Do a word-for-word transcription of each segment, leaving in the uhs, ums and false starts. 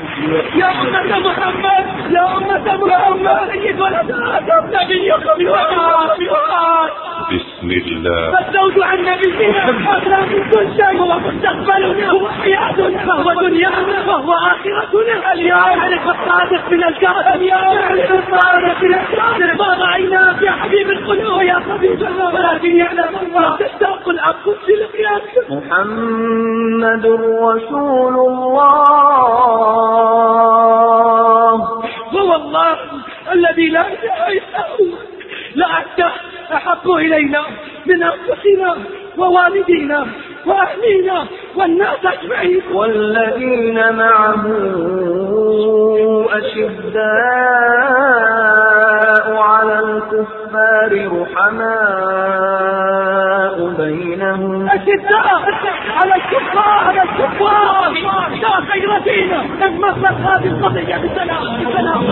يا أمة محمد يا أمة محمد سيد ولد آدم نبيكم يوحى. بسم الله. فالزوج عن نبينا أغلى من كل شيء. هو مستقبلنا، هو حياتنا، وهو دنيانا، وهو آخرتنا. اليوم نعرف الصادق من الكاذب، اليوم نعرف الصادق من الكاذب. ما رأيناك يا حبيب القلوب يا حبيب الله، ولكن يعلم الله تشتاق الأنفس للقيامة. محمد رسول الله. هو الله الذي لا إله إلا هو. لا أحد أحب إلينا من أنفسنا ووالدينا وأهلينا والناس أجمعين. والذين معه أشداء على الكفار رحماء بينهم. أشداء على الكفار على الكفار لا خير فينا إن مصر هذه القضية بسلام بسلام.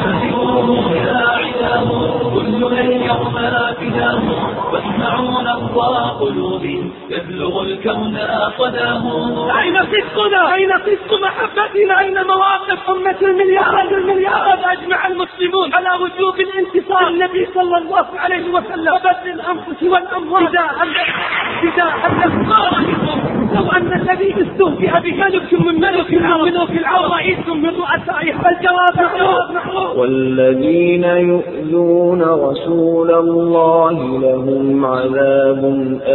كلنا اليوم فداه واسمعوا نبض قلوب يبلغ الكون صداه. أين صدقنا؟ أين صدق محبتنا؟ أين مواقف أمة المليار المليار؟ أجمع المسلمون على وجوب الانتصار النبي صلى الله عليه وسلم وبذل الأنفس والأموال فداء فداء الأفكار. لو أن الذي استهزئ به ملك من ملك ملوك العرب رئيس من رؤسائه فالجواب محروف. والذين يؤذون رسول الله لهم عذاب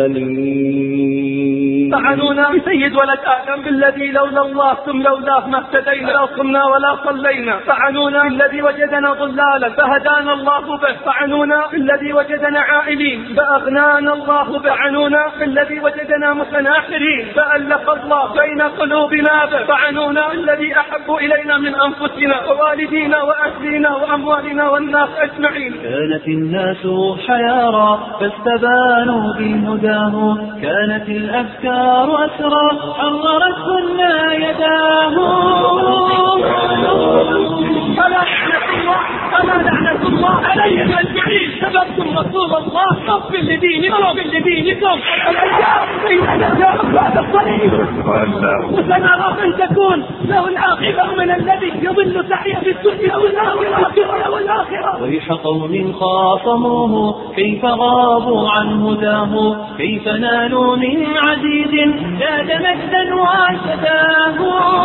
أليم. طعنونا بسيد ولد آدم بالذي لولا الله ثم لولاه ما اهتدينا لا صمنا ولا صلينا. طعنونا بالذي وجدنا ضلالا فهدانا الله به. طعنونا بالذي وجدنا عائلين فأغنانا الله به. طعنونا بالذي وجدنا متناحرين فألف الله بين قلوبنا به. طعنونا بالذي أحب إلينا من أنفسنا ووالدينا وأهلنا وأموالنا والناس أجمعين. كانت الناس حيارى فاستبانوا بهداه. كانت الأفكار أسرى حررت كل يداه. فلا لعنة الله عليهم أجمعين. سببتم رسول الله صف لدينكم لدينكم. الأيام بين الأيام بعد الصليب وسنرى من تكون له العاقبة من الذي يضل سعيه في الدنيا والآخرة والآخرة. ويح قوم خاصموه كيف غابوا عن هداه. كيف نالوا من عزيز زاد مجدا وعشداه.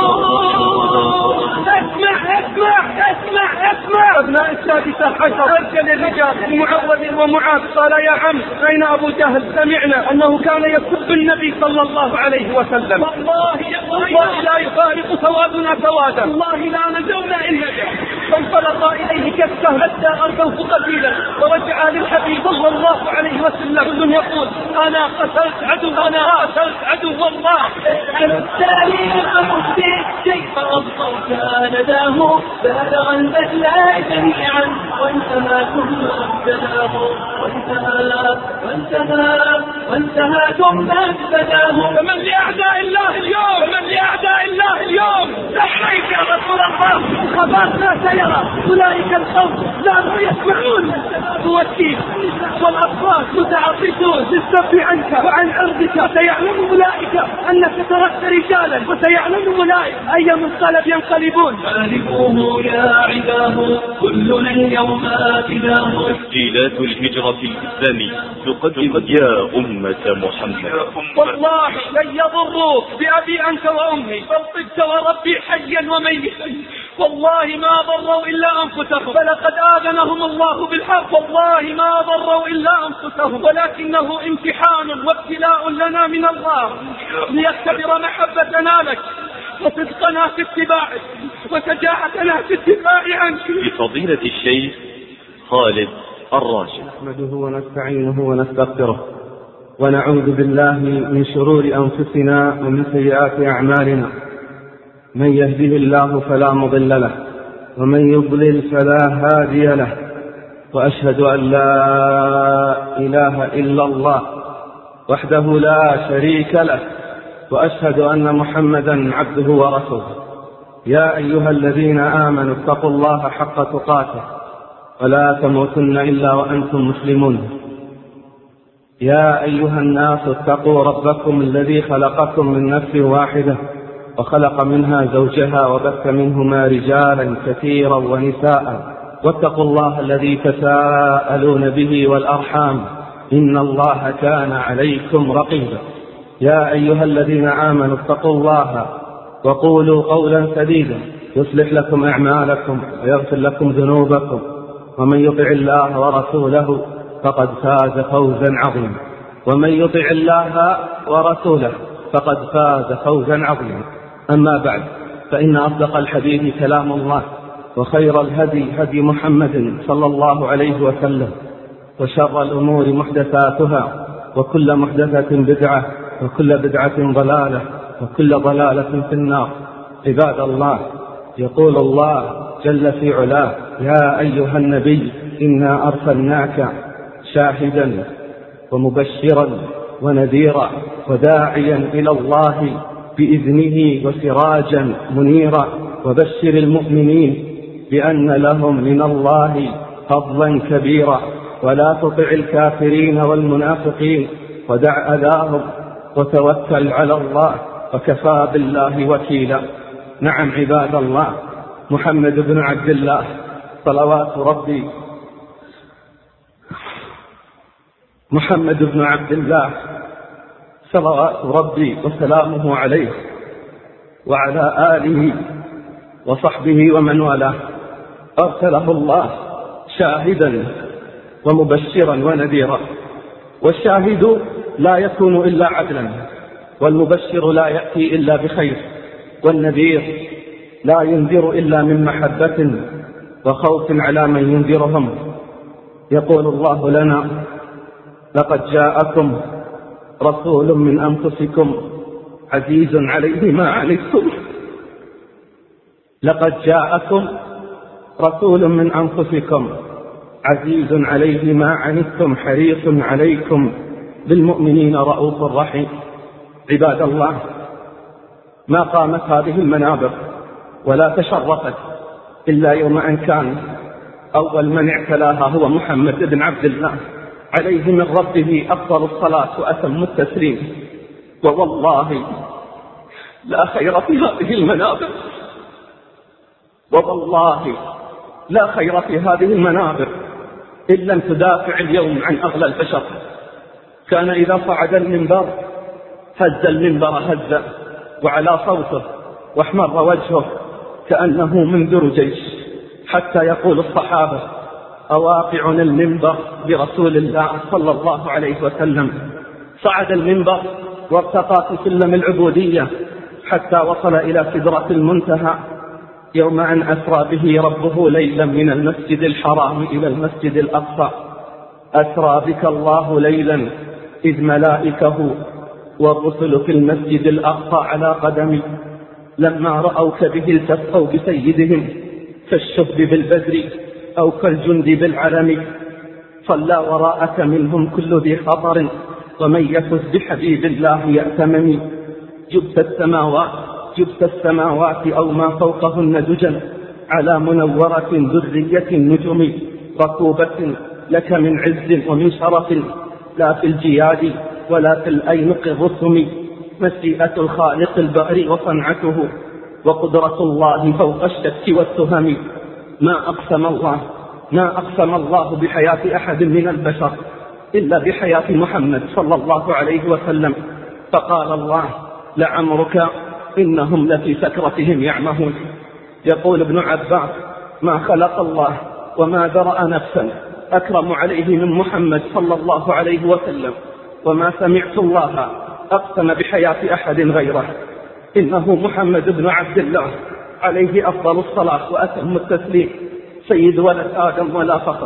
اسمع اسمع اسمع اسمع. ابناء السادسة عشر أرسل الرجال معوذ ومعاذ قال يا عم أين أبو جهل؟ سمعنا أنه كان يسب النبي صلى الله عليه وسلم. والله والله لا يفارق سوادنا سوادا. والله لا نجونا إن نجا. فانطلق إليه كالسهم حتى أرضوه قتيلا ورجع للحبيب صلى الله عليه وسلم كل يقول أنا قتلت عدو أنا قتلت عدو والله. التاريخ مخبر كيف أبصر نداه. بلغ البدلاء جميعا وانتهى ثم ابتداه. وانتهى وانتهى وانتهى ثم ابتداه. فمن لأعداء الله اليوم فمن لأعداء الله اليوم لبيك يا رسول الله. الخبر لا سيرى أولئك القوم لا يسمعون. هو الكيف والأطفال متعطشون للسب عنك وعن عرضك. وسيعلم أولئك أنك تركت رجالا وسيعلم أولئك أي منقلب ينقلبون. غالبوه يا عداه كلنا اليوم فداه. تسجيلات الهجرة الإسلامية تقدم يا أمة محمد. والله لن يضروك بأبي أنت وأمي بل طبت وربي حيا وميتا. والله ما ضروا إلا أنفسهم فلقد آذنهم الله بالحق. والله ما ضروا إلا أنفسهم ولكنه امتحان وابتلاء لنا من الله ليختبر محبتنا لك وصدقنا في اتباعك وشجاعتنا في الدفاع عنك. بفضيلة الشيخ خالد الراشد. نحمده ونستعينه ونستغفره ونعوذ بالله من شرور أنفسنا ومن سيئات أعمالنا. من يهده الله فلا مضل له ومن يضلل فلا هادي له. وأشهد أن لا إله إلا الله وحده لا شريك له. وأشهد أن محمدا عبده ورسوله. يا أيها الذين آمنوا اتقوا الله حق تقاته ولا تموتن إلا وأنتم مسلمون. يا أيها الناس اتقوا ربكم الذي خلقكم من نفس واحدة وخلق منها زوجها وبث منهما رجالا كثيرا ونساء، واتقوا الله الذي تساءلون به والأرحام إن الله كان عليكم رقيبا. يا أيها الذين آمنوا اتقوا الله وقولوا قولا سديدا يصلح لكم أعمالكم ويغفر لكم ذنوبكم، ومن يطع الله ورسوله فقد فاز فوزا عظيما. ومن يطع الله ورسوله فقد فاز فوزا عظيما. أما بعد، فإن أصدق الحديث كلام الله، وخير الهدي هدي محمد صلى الله عليه وسلم، وشر الأمور محدثاتها، وكل محدثة بدعة، وكل بدعة ضلالة، وكل ضلالة في النار. عباد الله، يقول الله جل في علاه: يا أيها النبي إنا أرسلناك شاهدا ومبشرا ونذيرا وداعيا إلى الله بإذنه وسراجا منيرا، وبشر المؤمنين بأن لهم من الله فضلا كبيرا، ولا تطع الكافرين والمنافقين ودع أذاهم وتوكل على الله وكفى بالله وكيلا. نعم عباد الله، محمد بن عبد الله صلوات ربي محمد بن عبد الله صلوات ربي وسلامه عليه وعلى آله وصحبه ومن والاه، أرسله الله شاهدا ومبشرا ونذيرا. والشاهد لا يكون إلا عدلا، والمبشر لا يأتي إلا بخير، والنذير لا ينذر إلا من محبة وخوف على من ينذرهم. يقول الله لنا: لقد جاءكم رسول من أنفسكم عزيز عليه ما عنتم لقد جاءكم رسول من أنفسكم عزيز عليه ما عنتم حريص عليكم بالمؤمنين رؤوف رحيم. عباد الله، ما قامت هذه المنابر ولا تشرفت إلا يوم أن كان أول من اعتلاها هو محمد بن عبد الله عليه من ربه أفضل الصلاة وأتم التسليم. ووالله لا خير في هذه المنابر ووالله لا خير في هذه المنابر إن لم تدافع اليوم عن أغلى البشر. كان إذا صعد المنبر هز المنبر هزا وعلى صوته واحمر وجهه كأنه منذر جيش، حتى يقول الصحابة: أواقعنا المنبر برسول الله صلى الله عليه وسلم. صعد المنبر وارتقى في سلم العبودية حتى وصل إلى سدرة المنتهى يوم أن أسرى به ربه ليلا من المسجد الحرام إلى المسجد الأقصى. أسرى بك الله ليلا إذ ملائكه والرسل في المسجد الأقصى على قدمي، لما رأوك به التفوا بسيدهم كالشب بالبدر أو كالجند بالعلم. صلى وراءك منهم كل ذي خطر، ومن يفز بحبيب الله يأتمم. جبت السماوات جبت السماوات أو ما فوقهن دجا على منورة ذرية النجم، ركوبة لك من عز ومن شرف، لا في الجياد ولا في الأينق الرسم. مشيئة الخالق الباري وصنعته، وقدرة الله فوق الشك والتهم. ما أقسم الله ما أقسم الله بحياة أحد من البشر إلا بحياة محمد صلى الله عليه وسلم. فقال الله: لعمرك إنهم لفي سكرتهم يعمهون. يقول ابن عباس: ما خلق الله وما ذرأ نفسا أكرم عليه من محمد صلى الله عليه وسلم، وما سمعت الله أقسم بحياة أحد غيره. إنه محمد بن عبد الله عليه أفضل الصلاة وأتم التسليم، سيد ولد آدم ولا فخر،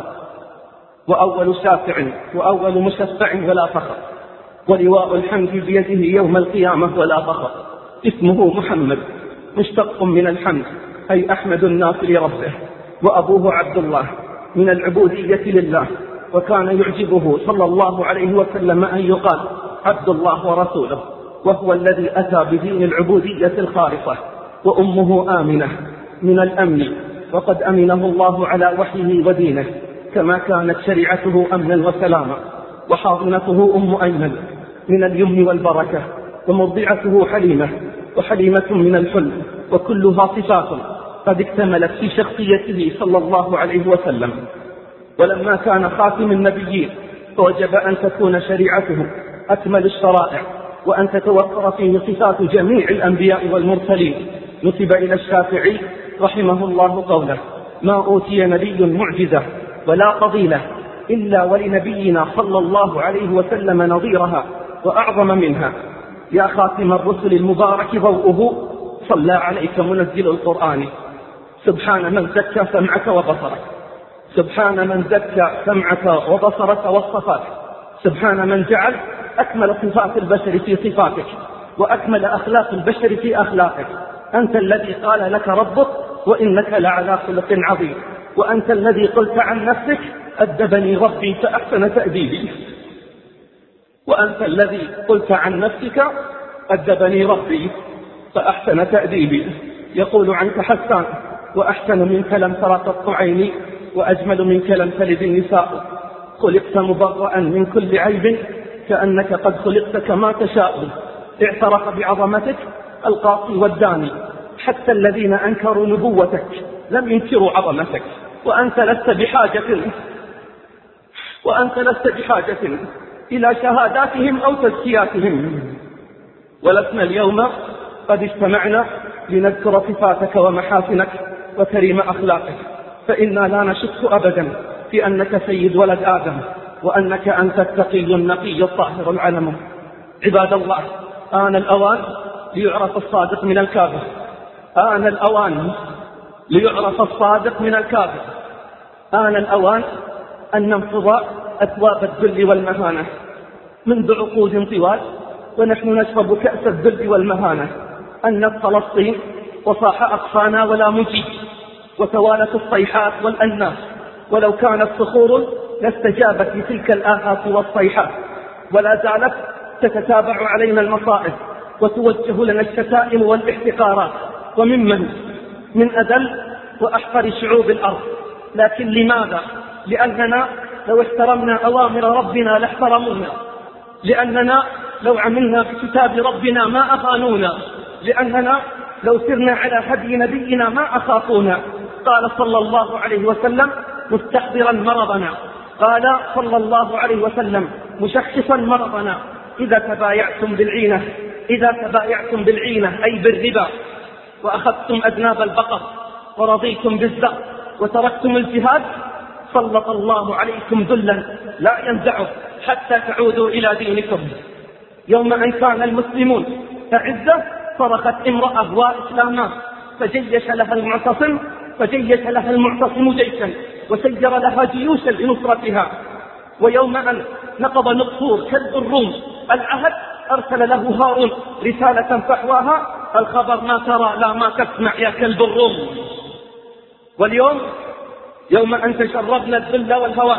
وأول شافع وأول مشفع ولا فخر، ولواء الحمد بيده يوم القيامة ولا فخر. اسمه محمد مشتق من الحمد، أي أحمد الناس لربه، وأبوه عبد الله من العبودية لله. وكان يعجبه صلى الله عليه وسلم أن يقال عبد الله ورسوله، وهو الذي أتى بدين العبودية الخالصة. وأمه آمنة من الأمن، وقد أمنه الله على وحيه ودينه، كما كانت شريعته أمنا وسلاما. وحاضنته أم أيمن من اليمن والبركة، ومرضعته حليمة وحليمة من الحلم، وكلها صفات قد اكتملت في شخصيته صلى الله عليه وسلم. ولما كان خاتم النبيين فوجب أن تكون شريعته أكمل الشرائع، وأن تتوفر فيه صفات جميع الأنبياء والمرسلين. نسب إلى الشافعي رحمه الله قوله: ما أوتي نبي معجزة ولا فضيلة إلا ولنبينا صلى الله عليه وسلم نظيرها وأعظم منها. يا خاتم الرسل المبارك ضوءه صلى عليك منزل القرآن. سبحان من زكى سمعك وبصرك، سبحان من زكى سمعك وبصرك واصطفاك، سبحان من جعل أكمل صفات البشر في صفاتك وأكمل أخلاق البشر في أخلاقك. أنت الذي قال لك ربك وإنك لعلى خلق عظيم، وأنت الذي قلت عن نفسك أدبني ربي فأحسن تأديبي، وأنت الذي قلت عن نفسك أدبني ربي فأحسن تأديبي. يقول عنك حسان: وأحسن منك لم تر قط عيني، وأجمل منك لم تلد النساء، خلقت مبرأ من كل عيب كأنك قد خلقت كما تشاء. اعترف بعظمتك القاصي والداني، حتى الذين أنكروا نبوتك لم ينكروا عظمتك، وأنت لست بحاجة وأنت لست بحاجة إلى شهاداتهم أو تزكياتهم. ولسنا اليوم قد اجتمعنا لنذكر صفاتك ومحاسنك وكريم أخلاقك، فإنا لا نشك أبدا في أنك سيد ولد آدم، وأنك أنت التقي النقي الطاهر العلم. عباد الله، آن الأوان ليعرف الصادق من الكاذب، آن الأوان ليعرف الصادق من الكاذب، آن الأوان أن ننفض أثواب الذل والمهانة. منذ عقود طوال ونحن نشرب كأس الذل والمهانة. أنت فلسطين وصاح أقصانا ولا مجيب، وتوالت الصيحات والأناس، ولو كانت صخور لاستجابت لتلك الآهات والصيحات. ولا زالت تتتابع علينا المصائب وتوجه لنا الشتائم والاحتقارات، وممن من أذل وأحقر شعوب الأرض. لكن لماذا؟ لأننا لو احترمنا أوامر ربنا لاحترمونا، لأننا لو عملنا بكتاب ربنا ما أخانونا، لأننا لو سرنا على هدي نبينا ما أخافونا. قال صلى الله عليه وسلم مستحضرا مرضنا، قال صلى الله عليه وسلم مشخصا مرضنا: إذا تبايعتم بالعينة إذا تبايعتم بالعينة أي بالربا، وأخذتم أذناب البقر ورضيتم بالزق وتركتم الجهاد، سلط الله عليكم ذلا لا ينزعه حتى تعودوا إلى دينكم. يوم أن كان المسلمون أعزة صرخت امرأة وإسلاما، فجيش لها المعتصم فجيش لها المعتصم جيشا، وسير لها جيوشا لنصرتها. ويوم أن نقض نقصور كلب الروم العهد، أرسل له هارون رسالة فحواها: الخبر ما ترى لا ما تسمع يا كلب الروم. واليوم يوم أن تشربنا الذل والهوان،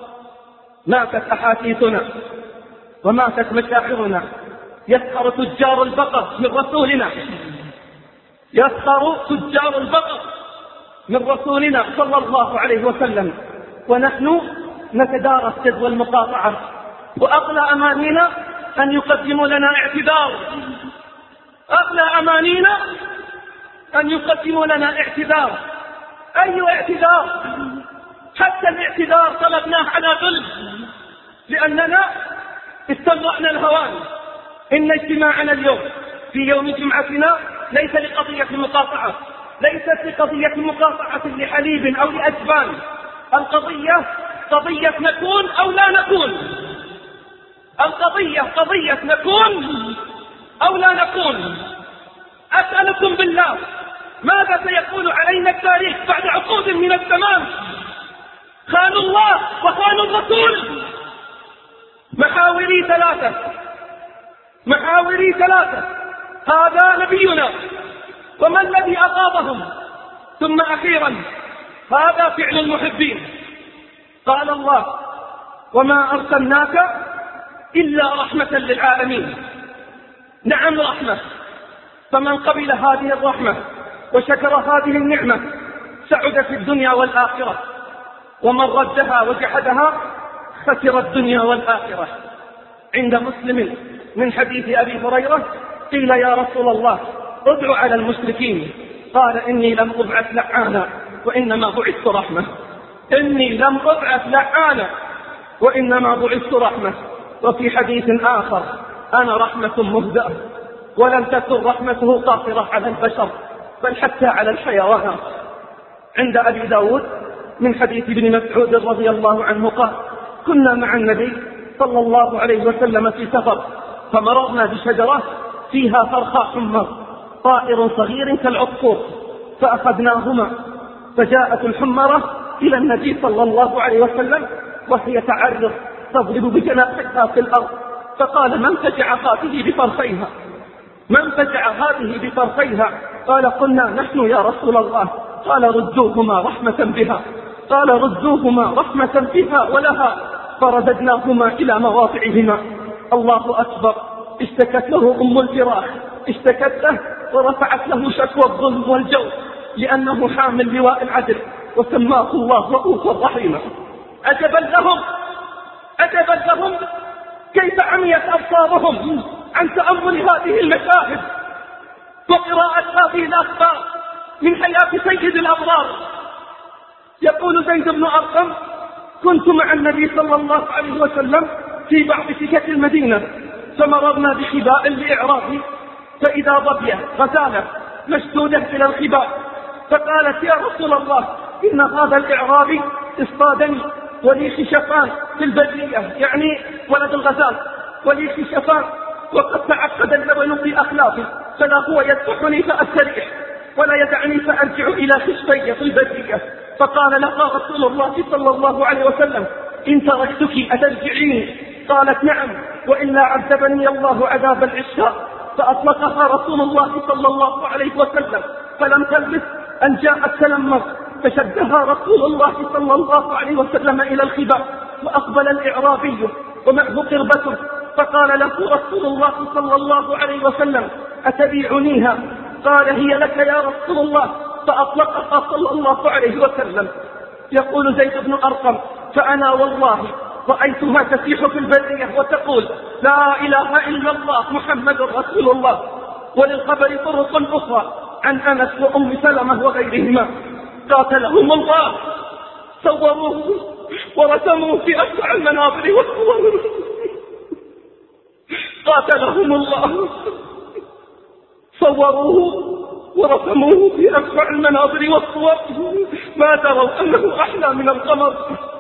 ماتت أحاسيسنا وماتت مشاعرنا. يسخر تجار البقر من رسولنا يسخر تجار البقر من رسولنا صلى الله عليه وسلم، ونحن نتدارى السد والمقاطعة. وأغلى أمانينا أن يقدموا لنا اعتذار، أغلى أمانينا أن يقدموا لنا اعتذار. أي اعتذار؟ حتى الاعتذار طلبناه على ذل، لأننا استمرأنا الهوان. إن اجتماعنا اليوم في يوم جمعتنا ليس لقضية مقاطعة، ليست لقضية مقاطعة لحليب أو لأجبان. القضية قضية نكون أو لا نكون، القضية قضية نكون أو لا نكون. أسألكم بالله، ماذا سيقول علينا التاريخ بعد عقود من الزمان؟ خانوا الله وخانوا الرسول. محاوري ثلاثة محاوري ثلاثة هذا نبينا، وما الذي أغاضهم؟ ثم أخيرا هذا فعل المحبين. قال الله: وما أرسلناك إلا رحمة للعالمين. نعم رحمة، فمن قبل هذه الرحمة وشكر هذه النعمة سعد في الدنيا والآخرة، ومن ردها وجحدها خسر الدنيا والآخرة. عند مسلم من حديث أبي هريرة قيل: يا رسول الله، ادع على المشركين. قال إني لم أبعث لعانا وإنما بعثت رحمة. إني لم أبعث لعانا وإنما بعثت رحمة. وفي حديث آخر أنا رحمة مهدأة، ولم تكن رحمته قاصرة على البشر بل حتى على الحيوانات. عند أبي داود من حديث ابن مسعود رضي الله عنه قال كنا مع النبي صلى الله عليه وسلم في سفر فمررنا بشجرة فيها فرخاء حمر طائر صغير كالعصفور فأخذناهما، فجاءت الحمرة إلى النبي صلى الله عليه وسلم وهي تعرض تضرب بجناحها في الأرض، فقال من فجع هذه بطرفيها؟ من فجع هذه بطرفيها؟ قال قلنا نحن يا رسول الله. قال ردوهما رحمة بها. قال ردوهما رحمة بها ولها، فرددناهما إلى مواضعهما. الله أكبر. اشتكت له أم الفراخ، اشتكت له ورفعت له شكوى الظلم والجور لأنه حامل لواء العدل، وسماه الله رؤوفا رحيما. عجبا لهم عجبا لهم كيف عميت أبصارهم عن تأمل هذه المشاهد وقراءة هذه الأخبار من حياة سيد الأبرار. يقول زيد بن أرقم كنت مع النبي صلى الله عليه وسلم في بعض سكك المدينة فمررنا بخباء لإعرابي، فإذا ظبية غزالة مشدودة إلى الخباء، فقالت يا رسول الله إن هذا الإعرابي اصطادني ولي خشفان في البرية، يعني ولد الغزال ولي خشفان، وقد تعقد اللبن في أخلافي فلا هو يدفعني فأستريح ولا يدعني فأرجع إلى خشبي في البرية. فقال لها رسول الله صلى الله عليه وسلم إن تركتك أترجعين؟ قالت نعم، وإلا عذبني الله عذاب العشاء. فأطلقها رسول الله صلى الله عليه وسلم، فلم تلبث أن جاءت تلمر فشدها رسول الله صلى الله عليه وسلم إلى الخباء، وأقبل الإعرابي ومعه قربته، فقال له رسول الله صلى الله عليه وسلم أتبيعنيها؟ قال هي لك يا رسول الله، فأطلقها صلى الله عليه وسلم. يقول زيد بن أرقم فأنا والله رأيتها تسيح في البرية وتقول لا إله إلا الله محمد رسول الله. وللخبر طرق أخرى عن أنس وأم سلمة وغيرهما قاتلهم الله، صوروه ورسموه في أشع المنابر والصور. قاتلهم الله، صوروه ورسموه في أشع المنابر والصور، ما تروا أنه أحلى من القمر.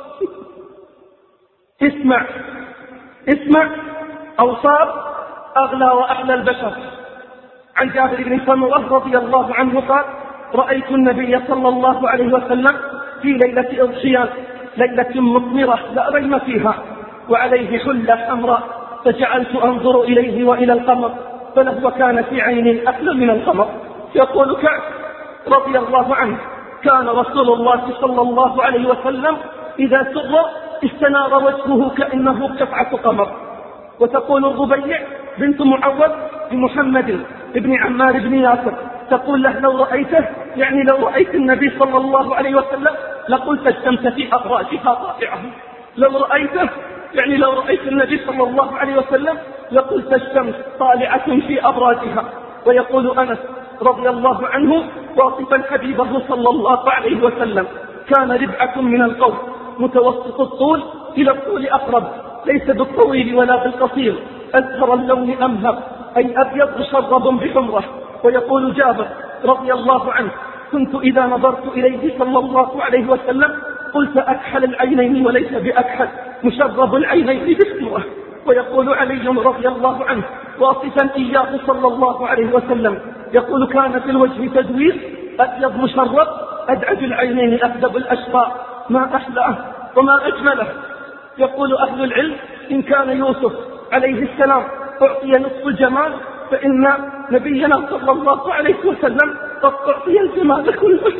اسمع اسمع أوصاف أغلى وأحلى البشر. عن جابر بن سمرة رضي الله عنه قال رأيت النبي صلى الله عليه وسلم في ليلة إضحيان، ليلة مطمرة لا ريم فيها، وعليه حلة حمراء، فجعلت أنظر إليه وإلى القمر فلهو كان في عيني أحلى من القمر. يقول كعب رضي الله عنه كان رسول الله صلى الله عليه وسلم إذا سر استنار وجهه كأنه قطعة قمر. وتقول الربيع بنت معوذ بمحمد ابن عمار بن ياسر تقول له لو رأيته، يعني لو رأيت النبي صلى الله عليه وسلم لقلت الشمس في أبراجها طائعة. لو رأيته يعني لو رأيت النبي صلى الله عليه وسلم لقلت الشمس طالعة في أبراجها. ويقول أنس رضي الله عنه واصفا حبيبه صلى الله عليه وسلم كان ربعة من القوم متوسط الطول إلى الطول أقرب، ليس بالطويل ولا بالقصير، أزهر اللون أمهر، أي أبيض مشرب بحمرة. ويقول جابر رضي الله عنه كنت إذا نظرت إليه صلى الله عليه وسلم قلت أكحل العينين وليس بأكحل، مشرب العينين بحمرة. ويقول علي رضي الله عنه واصفا إياه صلى الله عليه وسلم يقول كان في الوجه تدوير، أبيض مشرب، أدعج العينين، أكذب الأشقاء، ما أحلاه وما أجمله. يقول أهل العلم إن كان يوسف عليه السلام أعطي نصف الجمال فإن نبينا صلى الله عليه وسلم قد أعطي الجمال كله.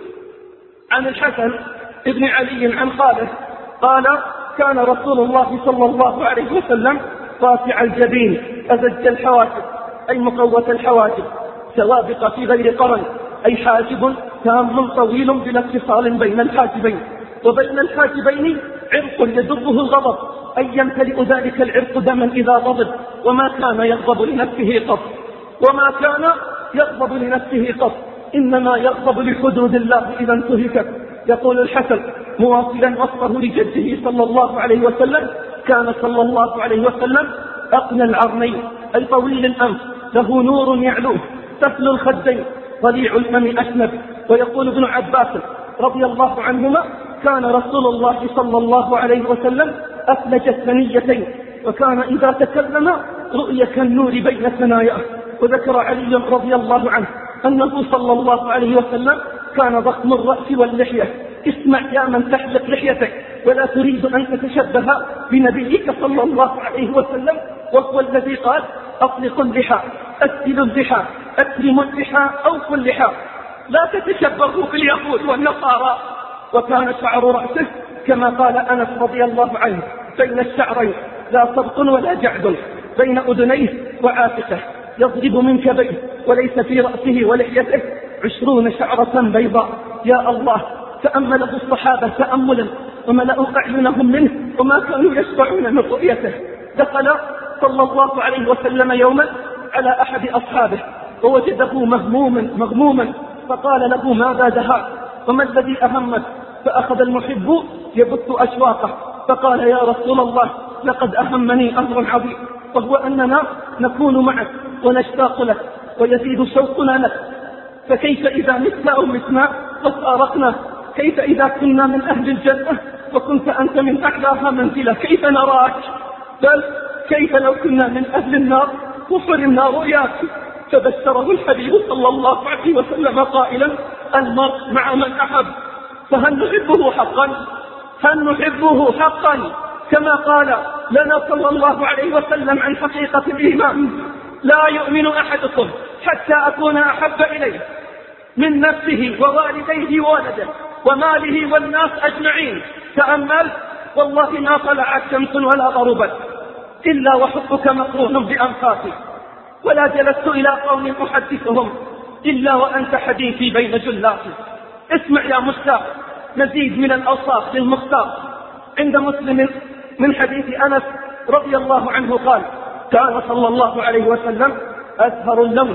عن الحسن ابن علي عن خاله قال كان رسول الله صلى الله عليه وسلم رافع الجبين أزج الحواجب، أي مقوة الحواجب، سوابق في غير قرن، أي حاجب تام طويل بلا اتصال بين الحاجبين، وبين الحاجبين عرق يدره الغضب، أي يمتلئ ذلك العرق دما إذا غضب، وما كان يغضب لنفسه قط، وما كان يغضب لنفسه قط، إنما يغضب لحدود الله إذا انتهكت. يقول الحسن مواصلا وصفه لجده صلى الله عليه وسلم: كان صلى الله عليه وسلم أقنى العرنين، أي طويل الأنف، له نور يعلوه، سفل الخدين، ضليع الفم أشنب. ويقول ابن عباس رضي الله عنهما: كان رسول الله صلى الله عليه وسلم أفلج الثنيتين، وكان إذا تكلم رؤي كالنور بين ثناياه. وذكر علي رضي الله عنه أنه صلى الله عليه وسلم كان ضخم الرأس واللحية. اسمع يا من تحلق لحيتك ولا تريد أن تتشبه بنبيك صلى الله عليه وسلم، وهو الذي قال: أطلقوا اللحى، أسدلوا اللحى، أكرموا اللحى، أوفوا اللحى، لا تتشبهوا باليهود والنصارى. وكان شعر رأسه كما قال أنس رضي الله عنه: بين الشعرين لا صبط ولا جعد، بين أذنيه وعاتقه، يضرب من كبيه، وليس في رأسه ولحيته عشرون شعرة بيضاء. يا الله، تأمله الصحابة تأملا وملأوا أعينهم منه وما كانوا يشبعون من رؤيته. دخل صلى الله عليه وسلم يوما على أحد أصحابه ووجده مهموما مغموما، فقال له: ماذا دهاك وما الذي أهمك؟ فأخذ المحب يبث أشواقه فقال: يا رسول الله، لقد أهمني أمر عظيم، وهو أننا نكون معك ونشتاق لك ويزيد شوقنا لك، فكيف إذا متنا أو متنا وفارقنا؟ كيف إذا كنا من أهل الجنة وكنت أنت من أعلاها منزلة؟ كيف نراك؟ بل كيف لو كنا من أهل النار وحرمنا رؤياك؟ فبشره الحبيب صلى الله عليه وسلم قائلا: المرء مع من أحب. فهل نحبه حقا؟ هل نحبه حقا كما قال لنا صلى الله عليه وسلم عن حقيقة الإيمان: لا يؤمن أحدكم حتى أكون أحب إليه من نفسه ووالديه وولده وماله والناس أجمعين. تأمل، والله ما طلعت شمس ولا غربت إلا وحبك مقرون بأنفاسي، ولا جلست إلى قوم أحدثهم إلا وأنت حديثي بين جلاتي. اسمع يا مشتاق مزيد من الأوصاف للمختار. عند مسلم من حديث أنس رضي الله عنه قال: كان صلى الله عليه وسلم أزهر اللون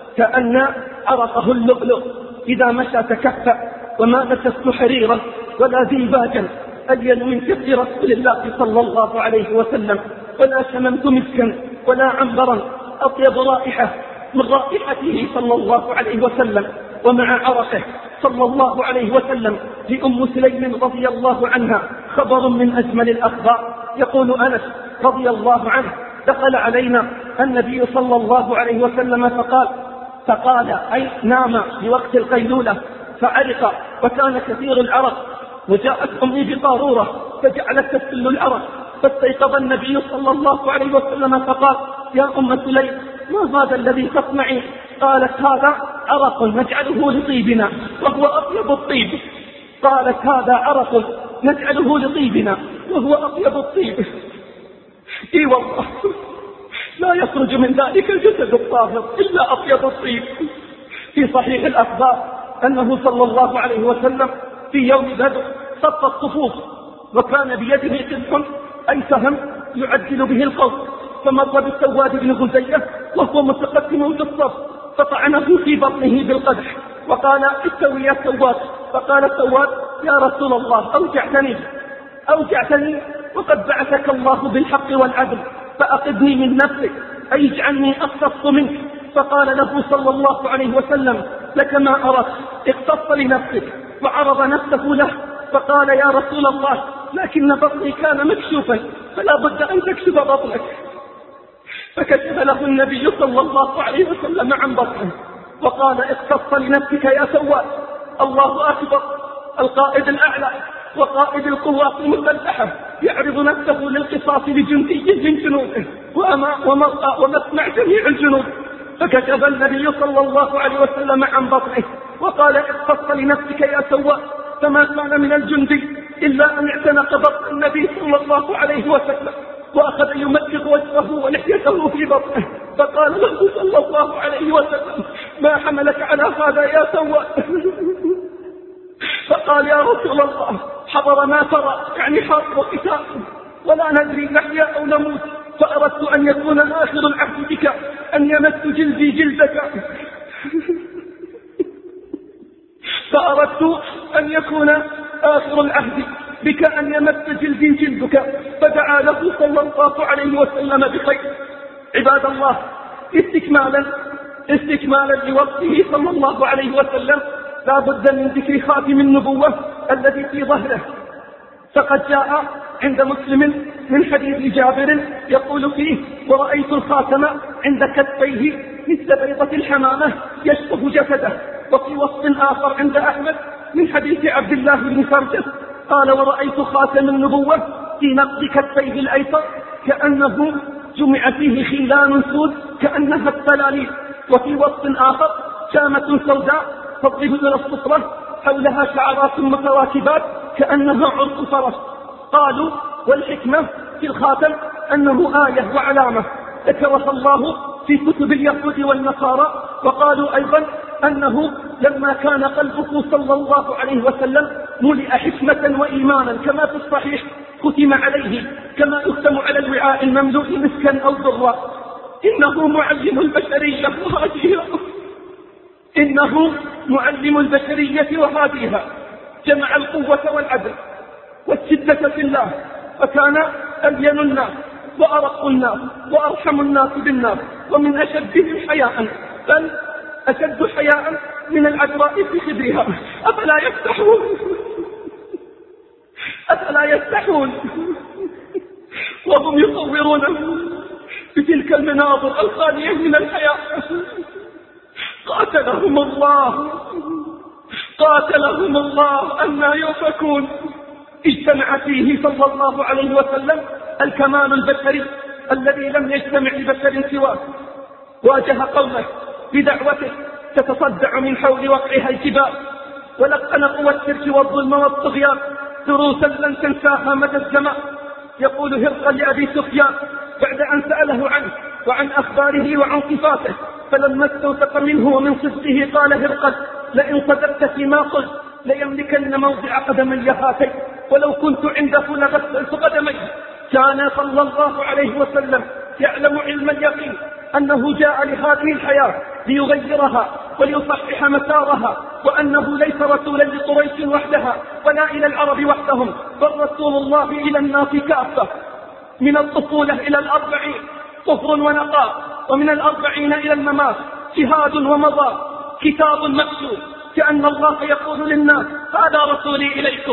كأن عرقه اللؤلؤ، إذا مشى تكفأ، وما مسست حريرا ولا ديباجا ألين من كف رسول الله صلى الله عليه وسلم، ولا شممت مسكا ولا عنبرا أطيب رائحة من رائحته صلى الله عليه وسلم. ومع عرقه صلى الله عليه وسلم لأم سليم رضي الله عنها خبر من أجمل الأخبار. يقول أنس رضي الله عنه: دخل علينا النبي صلى الله عليه وسلم فقال فقال أي نام بوقت القيلولة فعرق وكان كثير العرق، وجاءت أمي بقارورة فجعلت تسل العرق، فاستيقظ النبي صلى الله عليه وسلم فقال: يا أم سليم، ما هذا الذي تصنعين؟ قالت: هذا عرق نجعله لطيبنا وهو أطيب الطيب. قالت: هذا عرق نجعله لطيبنا وهو أطيب الطيب. إي والله، لا يخرج من ذلك الجسد الطاهر إلا أطيب الطيب. في صحيح الأخبار أنه صلى الله عليه وسلم في يوم بدر صف الصفوف، وكان بيده قدح أي سهم يعجل به القوس، فمر بالسواد بن غزية وهو متقدم في الصف فطعنه في بطنه بالقدح وقال: استوي يا سواد. فقال السواد: يا رسول الله، أوجعتني أوجعتني وقد بعثك الله بالحق والعدل، فأقدني من نفسك، أي اجعلني أقتص منك. فقال له صلى الله عليه وسلم: لك ما أردت، اقتص لنفسك. وعرض نفسه له فقال: يا رسول الله، لكن بطني كان مكشوفا فلا بد أن تكشف بطنك. فكشف له النبي صلى الله عليه وسلم عن بطنه وقال: اقتص لنفسك يا سواد. الله أكبر، القائد الأعلى وقائد القوات المسلحة يعرض نفسه للقصاص لجندي من جنوده ومرأى ومسمع جميع الجنود. فكشف النبي صلى الله عليه وسلم عن بطنه وقال: اقتص لنفسك يا سواد. فما كان من الجندي إلا أن اعتنق بطن النبي صلى الله عليه وسلم وأخذ يمزق وجهه ولحيته في بطنه، فقال له صلى الله عليه وسلم: ما حملك على هذا يا سواد؟ فقال: يا رسول الله، حضر ما ترى، يعني حرب وقتال، ولا ندري نحيا أو نموت، فأردت أن يكون آخر العهد بك أن يمس جلدي جلدك. فأردت أن يكون آخر العهد بك أن يمس جلدي جلدك، فدعا له صلى الله عليه وسلم بخير. عباد الله، استكمالا استكمالا لوصفه صلى الله عليه وسلم لا بد من ذكر خاتم النبوة الذي في ظهره. فقد جاء عند مسلم من حديث جابر يقول فيه: ورأيت الخاتم عند كتفيه مثل بيضة الحمامة يشبه جسده. وفي وصف آخر عند أحمد من حديث عبد الله بن فرجة قال: ورأيت خاتم النبوة في نقض كتفيه الأيسر كأنه جمع فيه خيلان سود كأنها التلاليل. وفي وصف آخر: شامة سوداء تضرب إلى الصفرة حولها شعرات متواكبات كأنها عرق فرس. قالوا: والحكمة في الخاتم أنه آية وعلامة ذكرها الله في كتب اليهود والنصارى. وقالوا أيضا أنه لما كان قلبه صلى الله عليه وسلم ملئ حكمة وإيمانا كما في الصحيح ختم عليه كما يختم على الوعاء المملوء مسكا أو ذرة. إنه معلم البشرية وهاديها إنه معلم البشرية وهاديها جمع القوة والعدل والشدة في الله، فكان ألين الناس وأرق الناس وأرحم الناس بالناس ومن أشدهم حياء، بل أشد حياء من العذراء في خدرها. أفلا يفتحون أفلا يفتحون وهم يصورون بتلك المناظر الخالية من الحياء. قاتلهم الله قاتلهم الله أنى يؤفكون. اجتمع فيه صلى الله عليه وسلم الكمال البشري الذي لم يجتمع لبشر سواه. واجه قومه بدعوته تتصدع من حول وقعها الجبال، ولقن قوى الشرك والظلم والطغيان دروسا لن تنساها مدى الزمان. يقول هرقل لأبي سفيان بعد أن سأله عنه وعن أخباره وعن صفاته، فلما استوثق منه ومن صدقه قال هرقل: لئن صدقت فيما قلت ليملكن موضع قدمي هاتين، ولو كنت عنده لغسلت قدمي. كان صلى الله عليه وسلم يعلم علم اليقين أنه جاء لهذه الحياة ليغيرها وليصحح مسارها، وأنه ليس رسولا لقريش وحدها ولا إلى العرب وحدهم، بل رسول الله إلى الناس كافة. من الطفولة إلى الأربعين طهر ونقاء، ومن الأربعين إلى الممات جهاد ومضى، كتاب مكتوب كأن الله يقول للناس: هذا رسولي إليكم.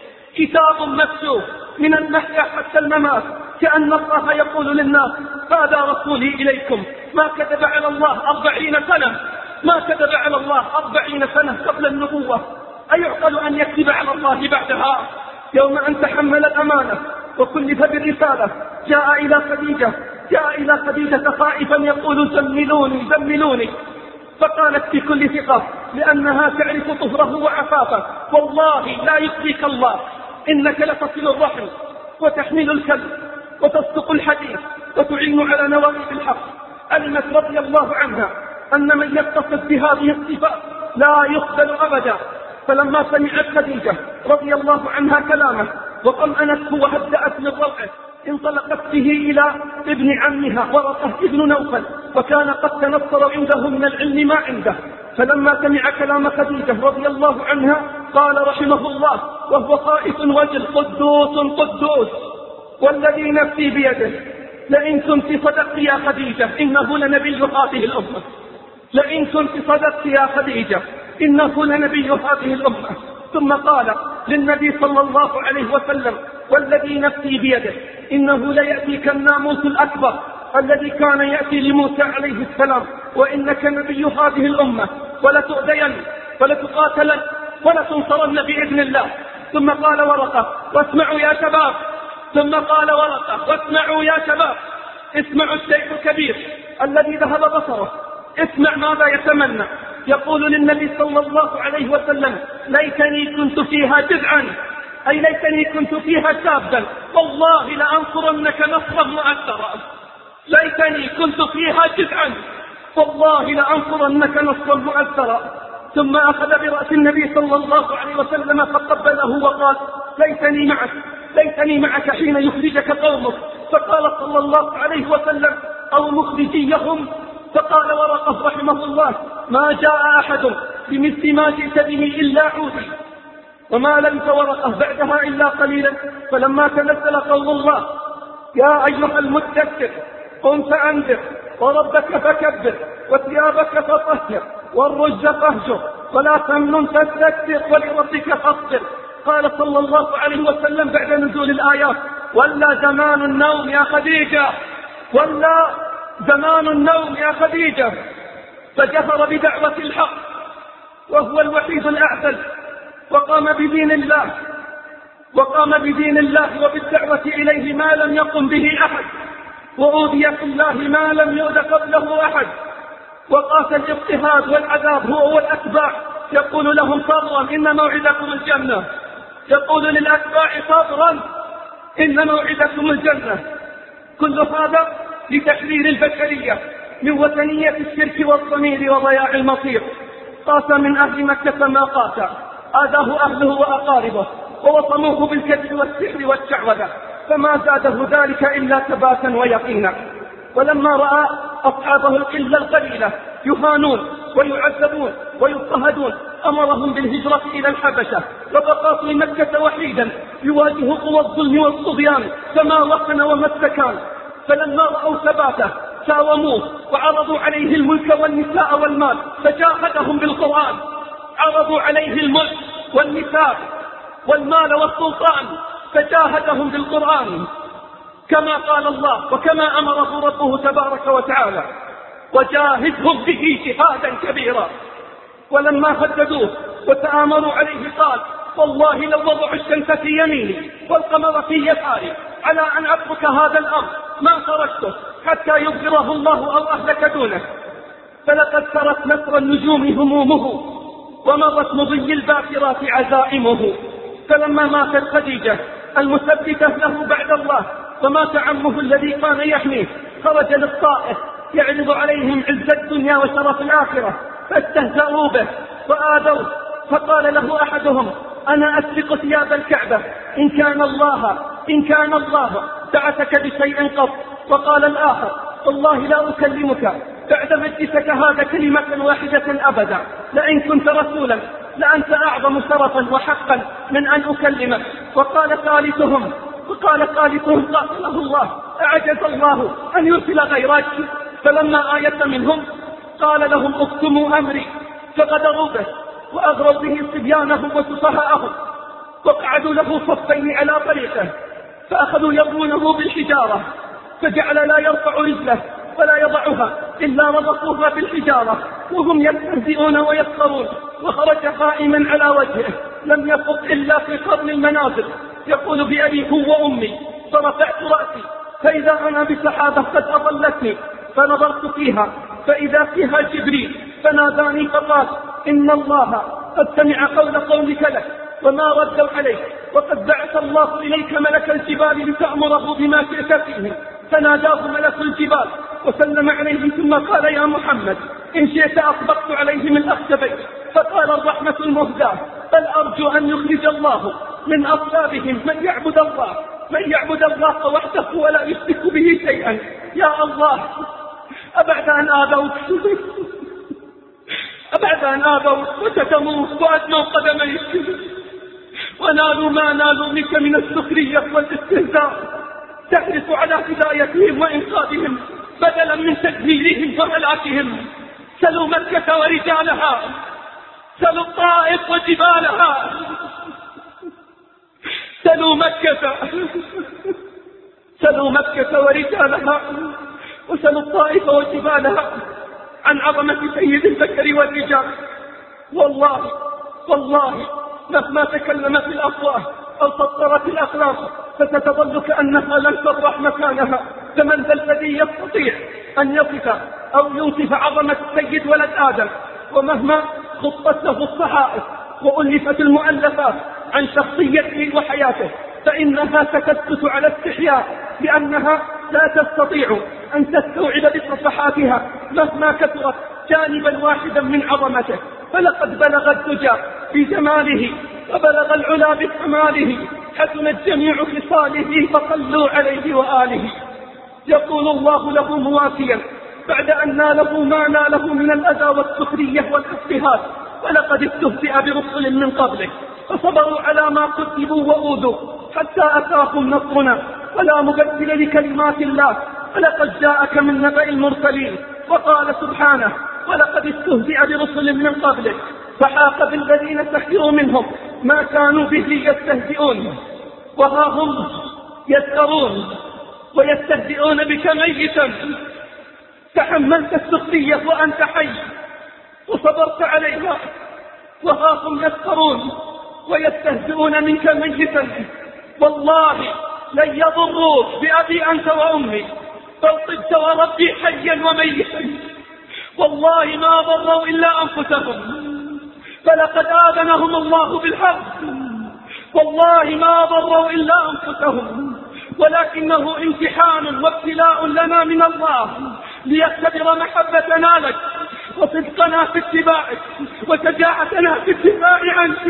كتاب مكتوب من المحيا حتى الممات كأن الله يقول للناس: هذا رسولي إليكم. ما كذب على الله أربعين سنة ما كذب على الله أربعين سنة قبل النبوة. أيعقل أن يكذب على الله بعدها؟ يوم أن تحمل الأمانة وكلف بالرسالة جاء إلى خديجة جاء إلى خديجة خائفا يقول: زملوني زملوني، فقالت في كل ثقة لأنها تعرف طهره وعفافه: والله لا يخزيك الله، إنك لتصل الرحم وتحمل الكلب وتصدق الحديث وتعين على نوائب الحق. علمت رضي الله عنها أن من يتصف بهذه الصفات لا يقبل أبدا. فلما سمعت خديجة رضي الله عنها كلامه وطمأنته وهدأت من روعه انطلقت به إلى ابن عمها ورقة ابن نوفل، وكان قد تنصر عنده من العلم ما عنده. فلما سمع كلام خديجة رضي الله عنها قال رحمه الله وهو خائف وجل: قدوس قدوس والذي نفسي بيده، لئن كنت صدقت يا خديجة إنه لنبي هذه الأمة. لئن كنت صدقت يا خديجة إنه لنبي هذه الأمة. ثم قال للنبي صلى الله عليه وسلم: والذي نفسي بيده إنه ليأتيك الناموس الأكبر الذي كان يأتي لموسى عليه السلام، وإنك نبي هذه الأمة، ولتؤذين ولتقاتلن ولتنصرن بإذن الله. ثم قال ورقة: واسمعوا يا شباب ثم قال ورقة: واسمعوا يا شباب اسمعوا الشيخ الكبير الذي ذهب بصره، اسمع ماذا يتمنى. يقول للنبي صلى الله عليه وسلم: ليتني كنت فيها جذعا، أي ليتني كنت فيها شابا، والله لأنصرنك نصرا مؤثرا. ليتني كنت فيها جذعا، والله لأنصرنك نصرا مؤثرا. ثم أخذ برأس النبي صلى الله عليه وسلم فقبله وقال: ليتني معك ليتني معك حين يخرجك قومك. فقال صلى الله عليه وسلم: أو مخرجيهم فقال ورقة رحمه الله: ما جاء أحد بمثل ما جئت به إلا عودي. وما لبث ورقة بعدها إلا قليلا، فلما تنزل قول الله: يا أيها المدثر قم فأنذر وربك فكبر وثيابك فطهر والرجز فاهجر ولا تمنن تستكثر ولربك فاصبر. قال صلى الله عليه وسلم بعد نزول الآيات: ولا زمان النوم يا خديجة، ولا زمان النوم يا خديجة. فجهر بدعوة الحق وهو الوحيد الأعدل، وقام بدين الله وقام بدين الله وبالدعوة إليه ما لم يقم به أحد، وأوذي في الله ما لم يؤذ قبله أحد، وقاس الاضطهاد والعذاب هو والأتباع، يقول لهم: صبرا إن موعدكم الجنة. يقول للأتباع: صبرا إن موعدكم الجنة. كل هذا لتحرير البشرية من وثنية الشرك والضمير وضياع المصير. قاس من أهل مكة ما قاس، آذاه أهله وأقاربه ووصموه بالكذب والسحر والشعوذة، فما زاده ذلك إلا ثباتا ويقينا. ولما رأى أصحابه القلة القليلة يهانون ويعذبون ويضطهدون أمرهم بالهجرة إلى الحبشة، وبقى في مكة وحيدا يواجه قوى الظلم والطغيان فما وطن وما استكان. فلما رأوا ثباته ساوموه وعرضوا عليه الملك والنساء والمال فجاهدهم بالقرآن. عرضوا عليه الملك والنساء والمال والسلطان فجاهدهم بالقرآن، كما قال الله وكما أمره ربه تبارك وتعالى: وجاهدهم به جهادا كبيرا. ولما هددوه وتآمروا عليه قال: والله لو وضعوا الشمس في يميني والقمر في يساري على أن أترك هذا الأمر ما تركته حتى يغفره الله أو أهلك دونه. فلقد سرت نسر النجوم همومه ومضت مضي الباكرات عزائمه. فلما ماتت خديجة المثبتة له بعد الله ومات عمه الذي كان يحميه، خرج للطائف يعرض عليهم عز الدنيا وشرف الآخرة، فاستهزأوا به وآذوه. فقال له أحدهم: أنا أسرق ثياب الكعبة إن كان الله إن كان الله بعثك بشيء قط. وقال الآخر: والله لا أكلمك بعد مجلسك هذا كلمة واحدة أبدا، لئن كنت رسولا لأنت أعظم شرفا وحقا من أن أكلمك. وقال ثالثهم وقال ثالثهم قاتله الله: أعجز الله أن يرسل غيرك. فلما آية منهم قال لهم: اكتموا أمري. فغدروا به وأغروا به صبيانهم وسفهاءهم، وقعدوا له صفين على طريقه، فأخذوا يضرونه بالحجارة، فجعل لا يرفع رجله ولا يضعها إلا ربطوها بالحجارة وهم يستهزئون ويسخرون. وخرج قائما على وجهه لم يفق إلا في قرن المنازل، يقول: بأبي هو وأمي. فرفعت رأسي فإذا أنا بسحابة قد أضلتني، فنظرت فيها فإذا فيها جبريل فناداني فقال: إن الله قد سمع قول قومك لك وما ردوا عليك، وقد بعث الله إليك ملك الجبال لتأمره بما شئت فيه. فناداه ملك الجبال وسلم عليه ثم قال: يا محمد إن شئت أطبقت عليهم الأخشبين. فقال الرحمة المهداة: بل أرجو أن يخرج الله من أصلابهم من يعبد الله من يعبد الله وحده ولا يشرك به شيئا. يا الله، أبعد أن آذوك أبعد أن آذوك وتتموت وأدنوا قدميك ونالوا ما نالوا منك من السخرية والاستهزاء، تحرص على هدايتهم وإنقاذهم بدلا من تدميرهم وهلاكهم. سلوا مكة ورجالها، سلوا الطائف وجبالها، سلوا مكة سلوا مكة ورجالها وسلوا الطائف وجبالها عن عظمة سيد البشر والرجال. والله والله مهما تكلمت الأفواه أو سطرت الأخلاق فستظل كأنها لن تبرح مكانها. فمن ذا الذي يستطيع أن يصف أو يوصف عظمة سيد ولد آدم؟ ومهما خطت له الصحائف وألفت المؤلفات عن شخصيته وحياته فإنها ستثبت على استحياء بأنها لا تستطيع أن تستوعب بصفحاتها مهما كثرت جانبا واحدا من عظمته. فلقد بلغ الدجى بجماله وبلغ العلا بكماله، حسنت جميع خصاله فصلوا عليه وآله. يقول الله له مواسيا بعد أن ناله ما ناله من الأذى والسخرية والاضطهاد. ولقد استهزئ برسل من قبله فصبروا على ما كذبوا وأوذوا حتى أتاهم نصرنا ولا مبدل لكلمات الله. ولقد جاءك من نبأ المرسلين. وقال سبحانه: ولقد استهزئ برسل من قبله فحاق بالذين سخروا منهم ما كانوا به يستهزئون وها هم يسخرون ويستهزئون بك ميتا. تحملت السخرية وأنت حي وصبرت عليها وها هم يسخرون ويستهزئون منك ميتا. والله لن يضروك بأبي أنت وأمي بل طبت وربي حيا وميتا. والله ما ضروا إلا أنفسهم فلقد آذنهم الله بالحق. والله ما ضروا إلا أنفسهم ولكنه امتحان وابتلاء لنا من الله ليختبر محبتنا لك وصدقنا في اتباعك وشجاعتنا في الدفاع عنك.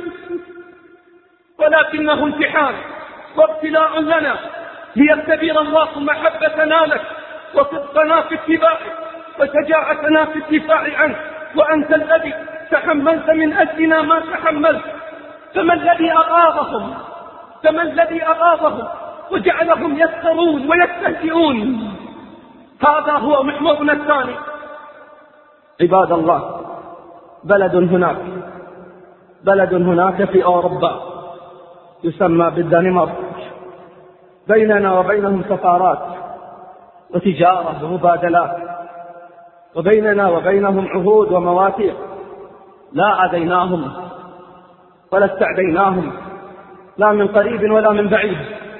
ولكنه امتحان وابتلاء لنا ليختبر الله محبتنا لك وصدقنا في اتباعك وشجاعتنا في الدفاع عنك. وأنت الذي تحملت من أجلنا ما تحملت. فما الذي أغاظهم فما الذي أغاظهم وجعلهم يسخرون ويستهزئون؟ هذا هو محورنا الثاني. عباد الله، بلد هناك بلد هناك في أوروبا يسمى بالدنمارك، بيننا وبينهم سفارات وتجارة ومبادلات، وبيننا وبينهم عهود ومواثيق. لا عديناهم ولا استعديناهم لا من قريب ولا من بعيد،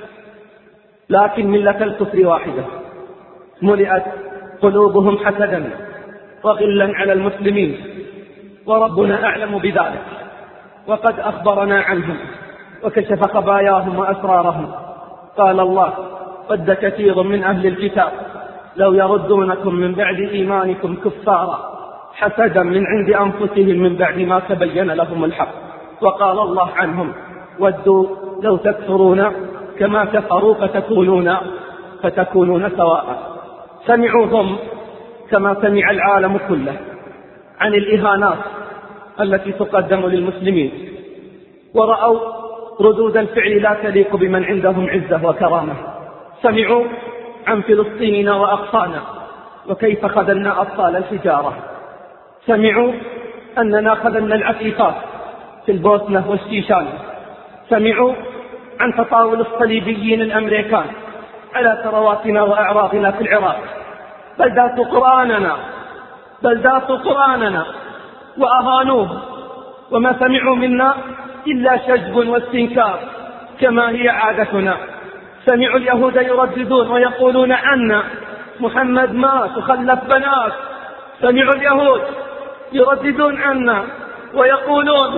لكن ملة الكفر واحدة ملئت قلوبهم حسدا وغلا على المسلمين، وربنا أعلم بذلك وقد أخبرنا عنهم وكشف خباياهم وأسرارهم. قال الله: ود كثير من أهل الكتاب لو يردونكم من بعد إيمانكم كفارا حسدا من عند أنفسهم من بعد ما تبين لهم الحق. وقال الله عنهم: ودوا لو تكفرون كما كفروا فتكونون فتكونون سواء. سمعوهم كما سمع العالم كله عن الإهانات التي تقدم للمسلمين، ورأوا ردود الفعل لا تليق بمن عندهم عزة وكرامة. سمعوا عن فلسطيننا وأقصانا وكيف خذلنا أبطال الحجارة. سمعوا أننا خذلنا العفيفات في البوسنة والشيشان. سمعوا عن تطاول الصليبيين الأمريكان على ثرواتنا وأعراضنا في العراق. بلدات قرآننا بلدات قرآننا وأهانوه، وما سمعوا منا إلا شجب واستنكار كما هي عادتنا. سمعوا اليهود يرددون ويقولون عنا: محمد مات وخلف بنات. سمعوا اليهود يرددون عنا ويقولون: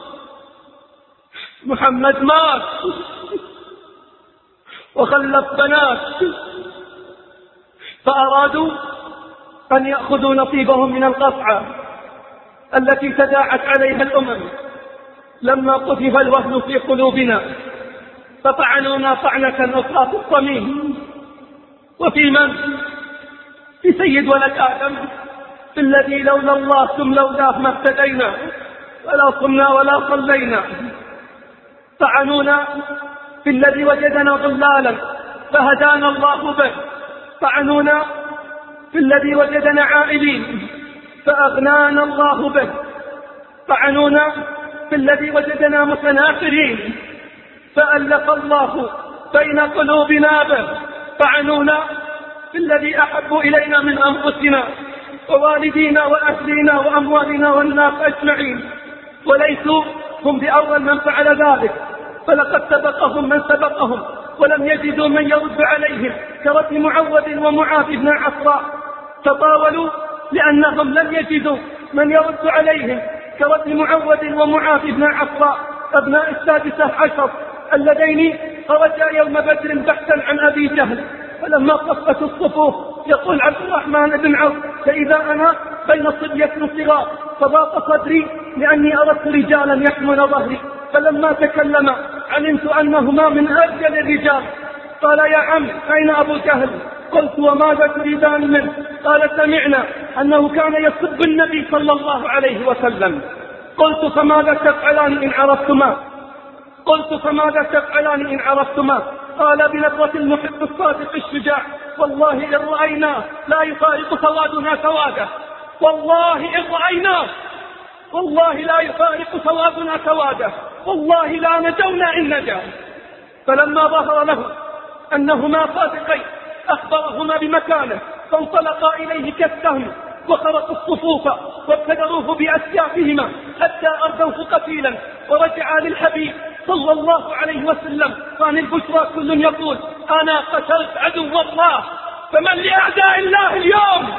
محمد مات وخلف بنات. فأرادوا أن يأخذوا نصيبهم من القصعة التي تداعت عليها الأمم لما قذف الوهن في قلوبنا، فطعنونا طعنة أخرى في الصميم. وفي من؟ في سيد ولد آدم، في الذي لولا الله ثم لولاه ما اهتدينا ولا صمنا ولا صلينا. طعنونا في الذي وجدنا ضلالا فهدانا الله به. طعنونا في الذي وجدنا عائلين فأغنانا الله به. طعنونا في الذي وجدنا متناكرين فألف الله بين قلوبنا به. طعنونا في الذي أحب إلينا من أنفسنا ووالدينا وأهلنا وأموالنا والناس أجمعين، وليسوا هم بأول من فعل ذلك، فلقد سبقهم من سبقهم ولم يجدوا من يرد عليهم كرد معوذ ومعاذ بن عفراء. تطاولوا لأنهم لم يجدوا من يرد عليهم كرد معوذ ومعاذ بن عفراء أبناء السادسة عشر اللذين خرجا يوم بدر بحثا عن أبي جهل. فلما قصت الصفوف يقول عبد الرحمن بن عوف: فإذا أنا بين صبية صغار فضاق صدري لأني أردت رجالا يحمون ظهري. فلما تكلم علمت أنهما من أجل الرجال. قال: يا عم أين أبو جهل؟ قلت وماذا تريدان منه؟ قال سمعنا أنه كان يسب النبي صلى الله عليه وسلم. قلت فماذا تفعلان إن عرفتما؟ قلت فماذا تفعلان إن عرفتما؟ قال بنظرة المحب الصادق الشجاع والله إن رأيناه لا يفارق سوادنا سواده، والله إن رأيناه والله لا يفارق سوادنا سواده، والله لا نجونا إن نجا. فلما ظهر له أنهما صادقين أخبرهما بمكانه، فانطلقا إليه كالسهم وخرقوا الصفوف وابتدروه بأسيافهما حتى أردوه قتيلا، ورجعا للحبيب صلى الله عليه وسلم عن البشرى كل يقول أنا قتلت عدو الله. فمن لأعداء الله اليوم؟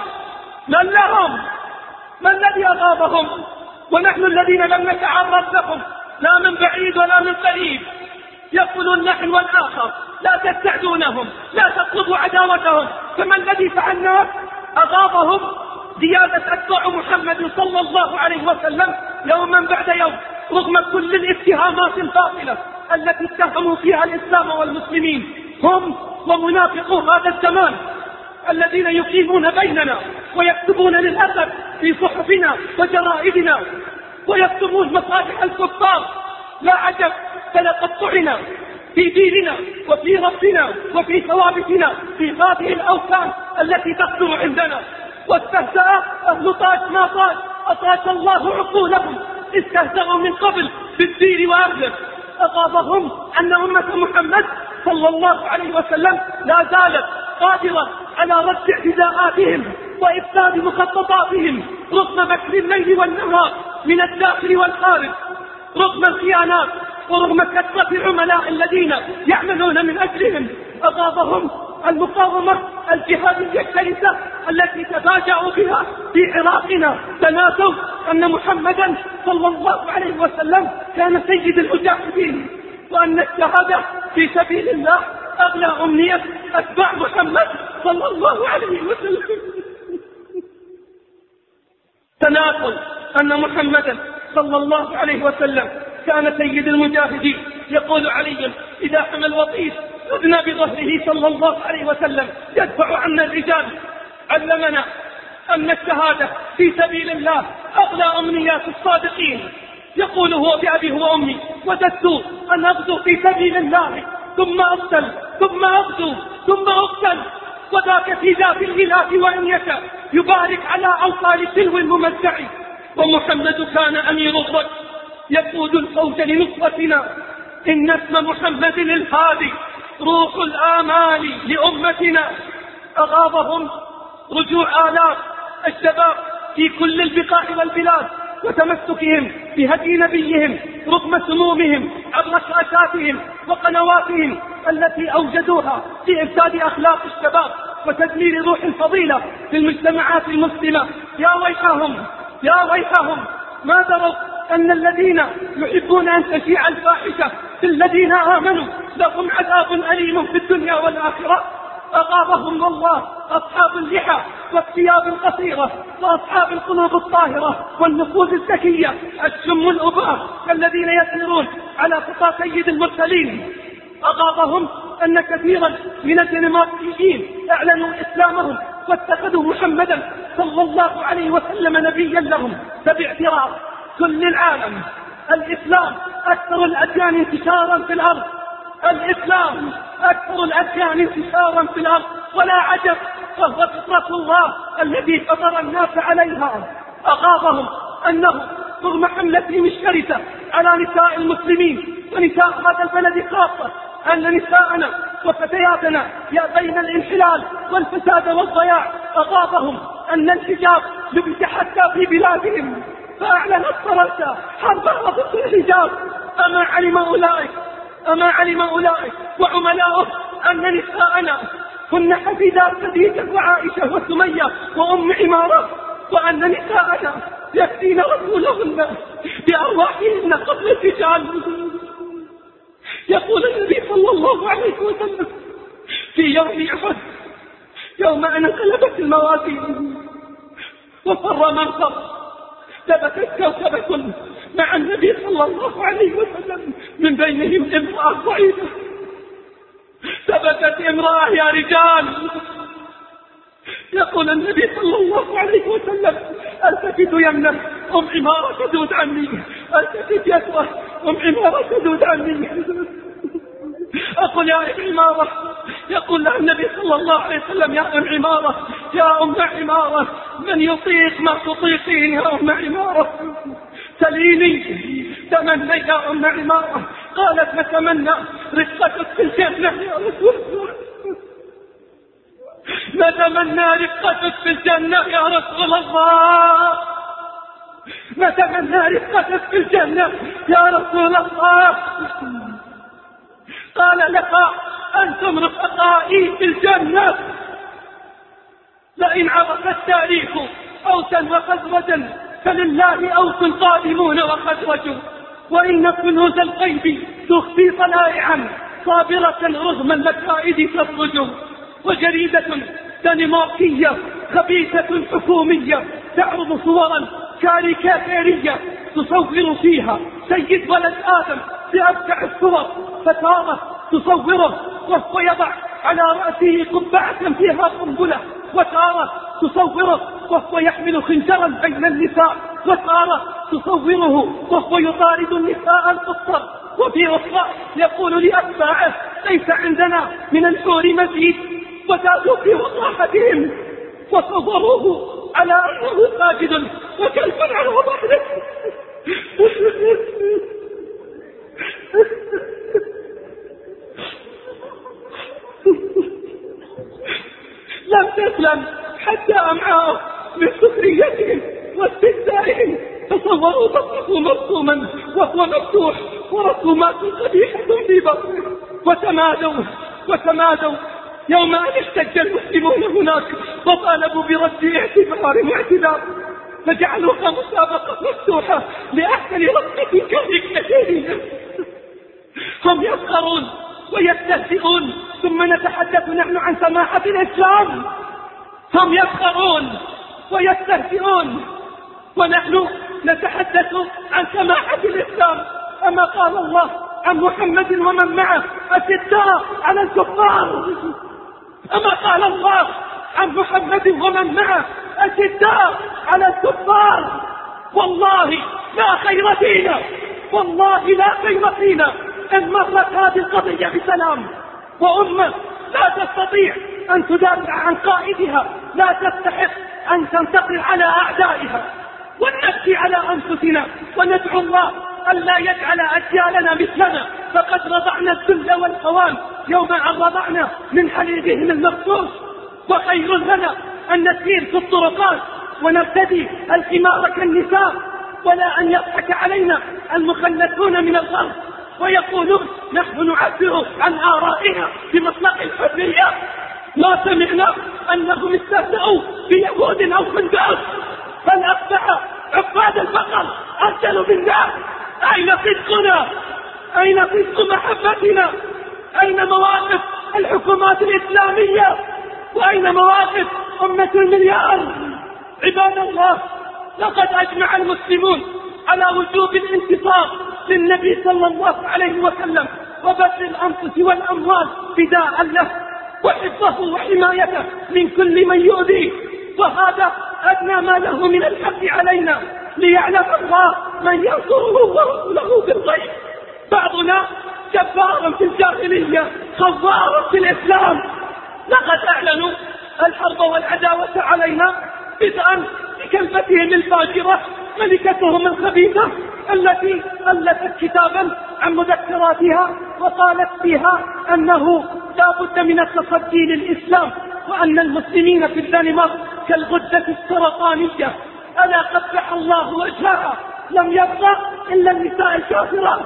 من لهم؟ من الذي أغاظهم؟ ونحن الذين لم نتعرض لهم لا من بعيد ولا من قريب، يقولون نحن والآخر لا تستعدونهم لا تطلبوا عداوتهم. فما الذي فعلناه؟ أغاظهم زيادة أتباع محمد صلى الله عليه وسلم يوما بعد يوم، رغم كل الاتهامات الباطلة التي اتهموا فيها الإسلام والمسلمين، هم ومنافقو هذا الزمان الذين يقيمون بيننا ويكتبون للأسف في صحفنا وجرائدنا ويكتمون مصالح الكفار. لا عجب، فلقد طعنا في ديننا وفي ربنا وفي ثوابتنا في هذه الأوثان التي تقدر عندنا. واستهزأ أهل طاج ما طاج أطاج الله عقولهم، استهزأوا من قبل بالدين وأهله. أغاظهم أن أمة محمد صلى الله عليه وسلم لا زالت قادرة على رد اعتداءاتهم وإفساد مخططاتهم رغم مكر الليل والنهار من الداخل والخارج، رغم الخيانات ورغم كثرة العملاء الذين يعملون من أجلهم. أغاظهم المقاومة الجهادية الشرسة التي تفاجأوا بها في عراقنا، تناسوا أن محمدا صلى الله عليه وسلم كان سيد المجاهدين، وأن الشهادة في سبيل الله أغلى أمنية أتباع محمد صلى الله عليه وسلم. تناقل أن محمدا صلى الله عليه وسلم كان سيد المجاهدين. يقول علي إذا حمى الوطيس خذنا بظهره صلى الله عليه وسلم يدفع عنا الرجال. علمنا أن الشهادة في سبيل الله أغلى أمنيات الصادقين. يقول هو بأبي وأمي وددت أن أغدو في سبيل الله ثم أقتل ثم أغدو ثم أقتل، وذاك في ذات الإله وإن يشاء يبارك على أوصال تلو الممتع. ومحمد كان أمير الرجل يقود الفوج لنصرتنا. إن اسم محمد الهادي روح الآمال لأمتنا. أغاظهم رجوع آلاف الشباب في كل البقاع والبلاد وتمسكهم بهدي نبيهم رغم سمومهم عبر شاشاتهم وقنواتهم التي أوجدوها في إفساد أخلاق الشباب وتدمير روح الفضيلة في المجتمعات المسلمة. يا ويحهم يا ويحهم، ما دروا أن الذين يحبون أن تشيع الفاحشة في الذين آمنوا لهم عذاب أليم في الدنيا والآخرة. أغاظهم الله أصحاب اللحى والثياب القصيرة وأصحاب القلوب الطاهرة والنفوذ الذكية الشم الأباء الذين يسيرون على خطى سيد المرسلين. أغاظهم أن كثيرا من الدنماركيين أعلنوا إسلامهم واتخذوا محمدا صلى الله عليه وسلم نبيا لهم فباعتراف كل العالم الإسلام أكثر الأديان انتشارا في الأرض. الإسلام أكثر الأديان انتشارا في الأرض، ولا عجب، فهو فطرة الله التي فطر الناس عليها. أغاظهم أنه رغم حملتهم الشرسة على نساء المسلمين ونساء هذا البلد خاصة أن نساءنا وفتياتنا يأبين الانحلال والفساد والضياع. أغاظهم أن الحجاب لبس حتى في بلادهم، فأعلنت فرنسا حربها ضد الحجاب. أما علم أولئك أما علم أولئك وعملاؤه أن نساءنا كن حفيدات خديجة وعائشة وسمية وأم عمارة، وأن نساءنا يكفين رسولهن بأرواحهن قبل الرجال. يقول النبي صلى الله عليه وسلم في يوم أحد يوم أن انقلبت الموازين وفر من فر ثبتت كوكبة مع النبي صلى الله عليه وسلم من بينهم امرأة ضعيفة. ثبتت امرأة يا رجال يقول النبي صلى الله عليه وسلم: التفت يمنى أم عمارة تدود عني، التفت يسرى أم عمارة تدود عني. أقول: يا أم عمارة. يقول له النبي صلى الله عليه وسلم: يا أم عمارة، يا أم عمارة، من يطيق ما تطيقين يا أم عمارة؟ سليني، تمنى يا أم عمارة. قالت: نتمنى رفقتك في الجنة يا رسول الله، نتمنى رفقتك في الجنة يا رسول الله، نتمنى رفقتك في الجنة يا رسول الله. قال: لها: أنتم رفقائي في الجنة. لئن عرف التاريخ أوسا وخزرجا فلله أوس قادمون وخزرج، وإن كنوز الغيب تخفي طلائعا صابرة رغم المكائد تخرج، وجريدة دنماركية خبيثة حكومية تعرض صورا كاريكاتيرية تصور فيها سيد ولد آدم بأبشع الصور، فتارة تصوره وهو يضع على رأسه قبعة فيها قنبلة، وتارة تصوره وهو يحمل خنجرا بين النساء، وتارة تصوره وهو يطارد النساء القصر، وفي أخرى يقول لأتباعه: ليس عندنا من الحور مزيد، وزادوا في وضاحتهم وصوروه على أنه ساجد وكلب على ظهره. لم تسلم حتى أمعاءه من سخريتهم واستهزائهم، فصوروا بطنه مرسوما وهو مفتوح ورسومات قبيحة في بطنه، وتمادوا وتمادوا يوم أن احتج المسلمون هناك وطالبوا برد اعتبار واعتذار، فجعلوها مسابقة مفتوحة لأحسن رقة كاريكاتيرية. هم يسخرون ويستهزئون، ثم نتحدث نحن عن سماحة الإسلام. هم يسخرون ويستهزئون ونحن نتحدث عن سماحة الإسلام. أما قال الله عن محمد ومن معه: أشداء على الكفار. أما قال الله عن محمد ومن معه: أشداء على الكفار. والله لا خير فينا، والله لا خير فينا إن مرت هذه القضية بسلام، وأمة لا تستطيع أن تدافع عن قائدها، لا تستحق أن تنتصر على أعدائها. ونبكي على أنفسنا وندعو الله ألا يجعل أجيالنا مثلنا، فقد رضعنا الذل والهوان يوم أن رضعنا من حليبهم المغشوش. وخير لنا أن نسير في الطرقات ونرتدي الخمار كالنساء، ولا أن يضحك علينا المخلفون من الغرب ويقولون: نحن نعبر عن آرائنا بمطلق الحرية. ما سمعنا أنهم استهزأوا بيهود أو خندق، بل أصبح عباد البقر أرسلوا بالنار. أين صدقنا؟ أين صدق محبتنا؟ أين مواقف الحكومات الإسلامية؟ وأين مواقف أمة المليار؟ عباد الله، لقد أجمع المسلمون على وجوب الانتصار للنبي صلى الله عليه وسلم وبذل الأنفس والأموال فداء له، وحفظه وحمايته من كل من يؤذيه، وهذا أدنى ما له من الحق علينا، ليعلم الله من ينصره ورسوله بالغيب. بعضنا جبار في الجاهلية، خوار في الإسلام. لقد أعلنوا الحرب والعداوة علينا بدءا بكلمتهم الفاجرة ملكتهم الخبيثة التي ألفت كتابا عن مذكراتها وقالت فيها أنه لا بد من التصدي للإسلام، وأن المسلمين في الدنمارك كالغدة السرطانية. ألا قبح الله وجهها، لم يبقى إلا النساء الكافرات.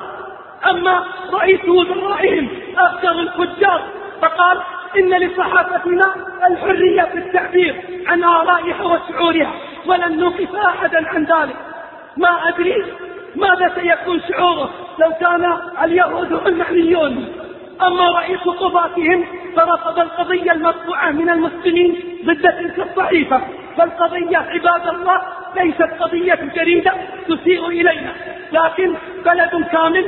أما رئيس وزرائهم أفجر الفجار فقال: إن لصحافتنا الحرية في التعبير عن آرائها وشعورها، ولن نوقف أحدا عن ذلك. ما أدري ماذا سيكون شعوره لو كان اليهود المعنيون. أما رئيس قضاتهم فرفض القضية المرفوعة من المسلمين ضد تلك الصحيفة، فالقضية عباد الله ليست قضية جريدة تسيء إلينا، لكن بلد كامل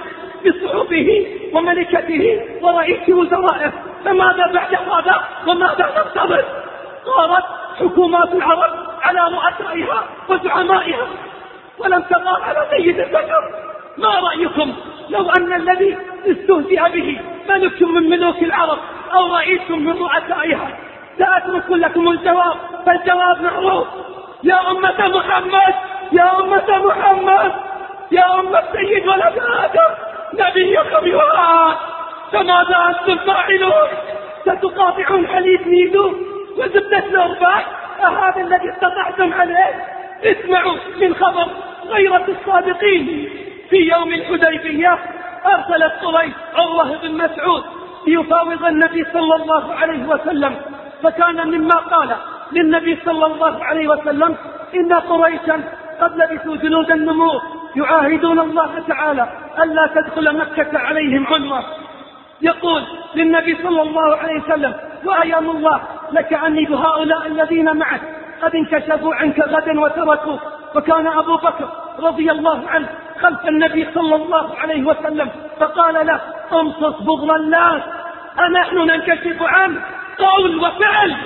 بصحفه وملكته ورئيس وزرائه. فماذا بعد هذا وماذا ننتظر؟ صارت حكومات العرب على رؤسائها وزعمائها ولم تغار على سيد البشر. ما رأيكم لو أن الذي استهزئ به ملك من ملوك العرب أو رئيس من رؤسائها؟ سأترك لكم الجواب، فالجواب معروف. يا أمة محمد، يا أمة محمد، يا أمة سيد ولد آدم، نبيكم يراد، فماذا أنتم فاعلون؟ ستقاطعون حليب نيلو وزبدة الأرباح؟ أهذا الذي استطعتم عليه؟ اسمعوا من خبر غيرة الصادقين. في يوم الحديبية أرسلت قريش عروة بن مسعود ليفاوض النبي صلى الله عليه وسلم، فكان مما قال للنبي صلى الله عليه وسلم: إن قريشا قد لبثوا جنود النمور يعاهدون الله تعالى ألا تدخل مكة عليهم عنوة. يقول للنبي صلى الله عليه وسلم: وأيام الله لك عني بهؤلاء الذين معك قد انكشفوا عنك غدا وتركوك. وكان أبو بكر رضي الله عنه خلف النبي صلى الله عليه وسلم، فقال له: امصص بغض الناس، أنحن ننكشف عنه قول وفعل.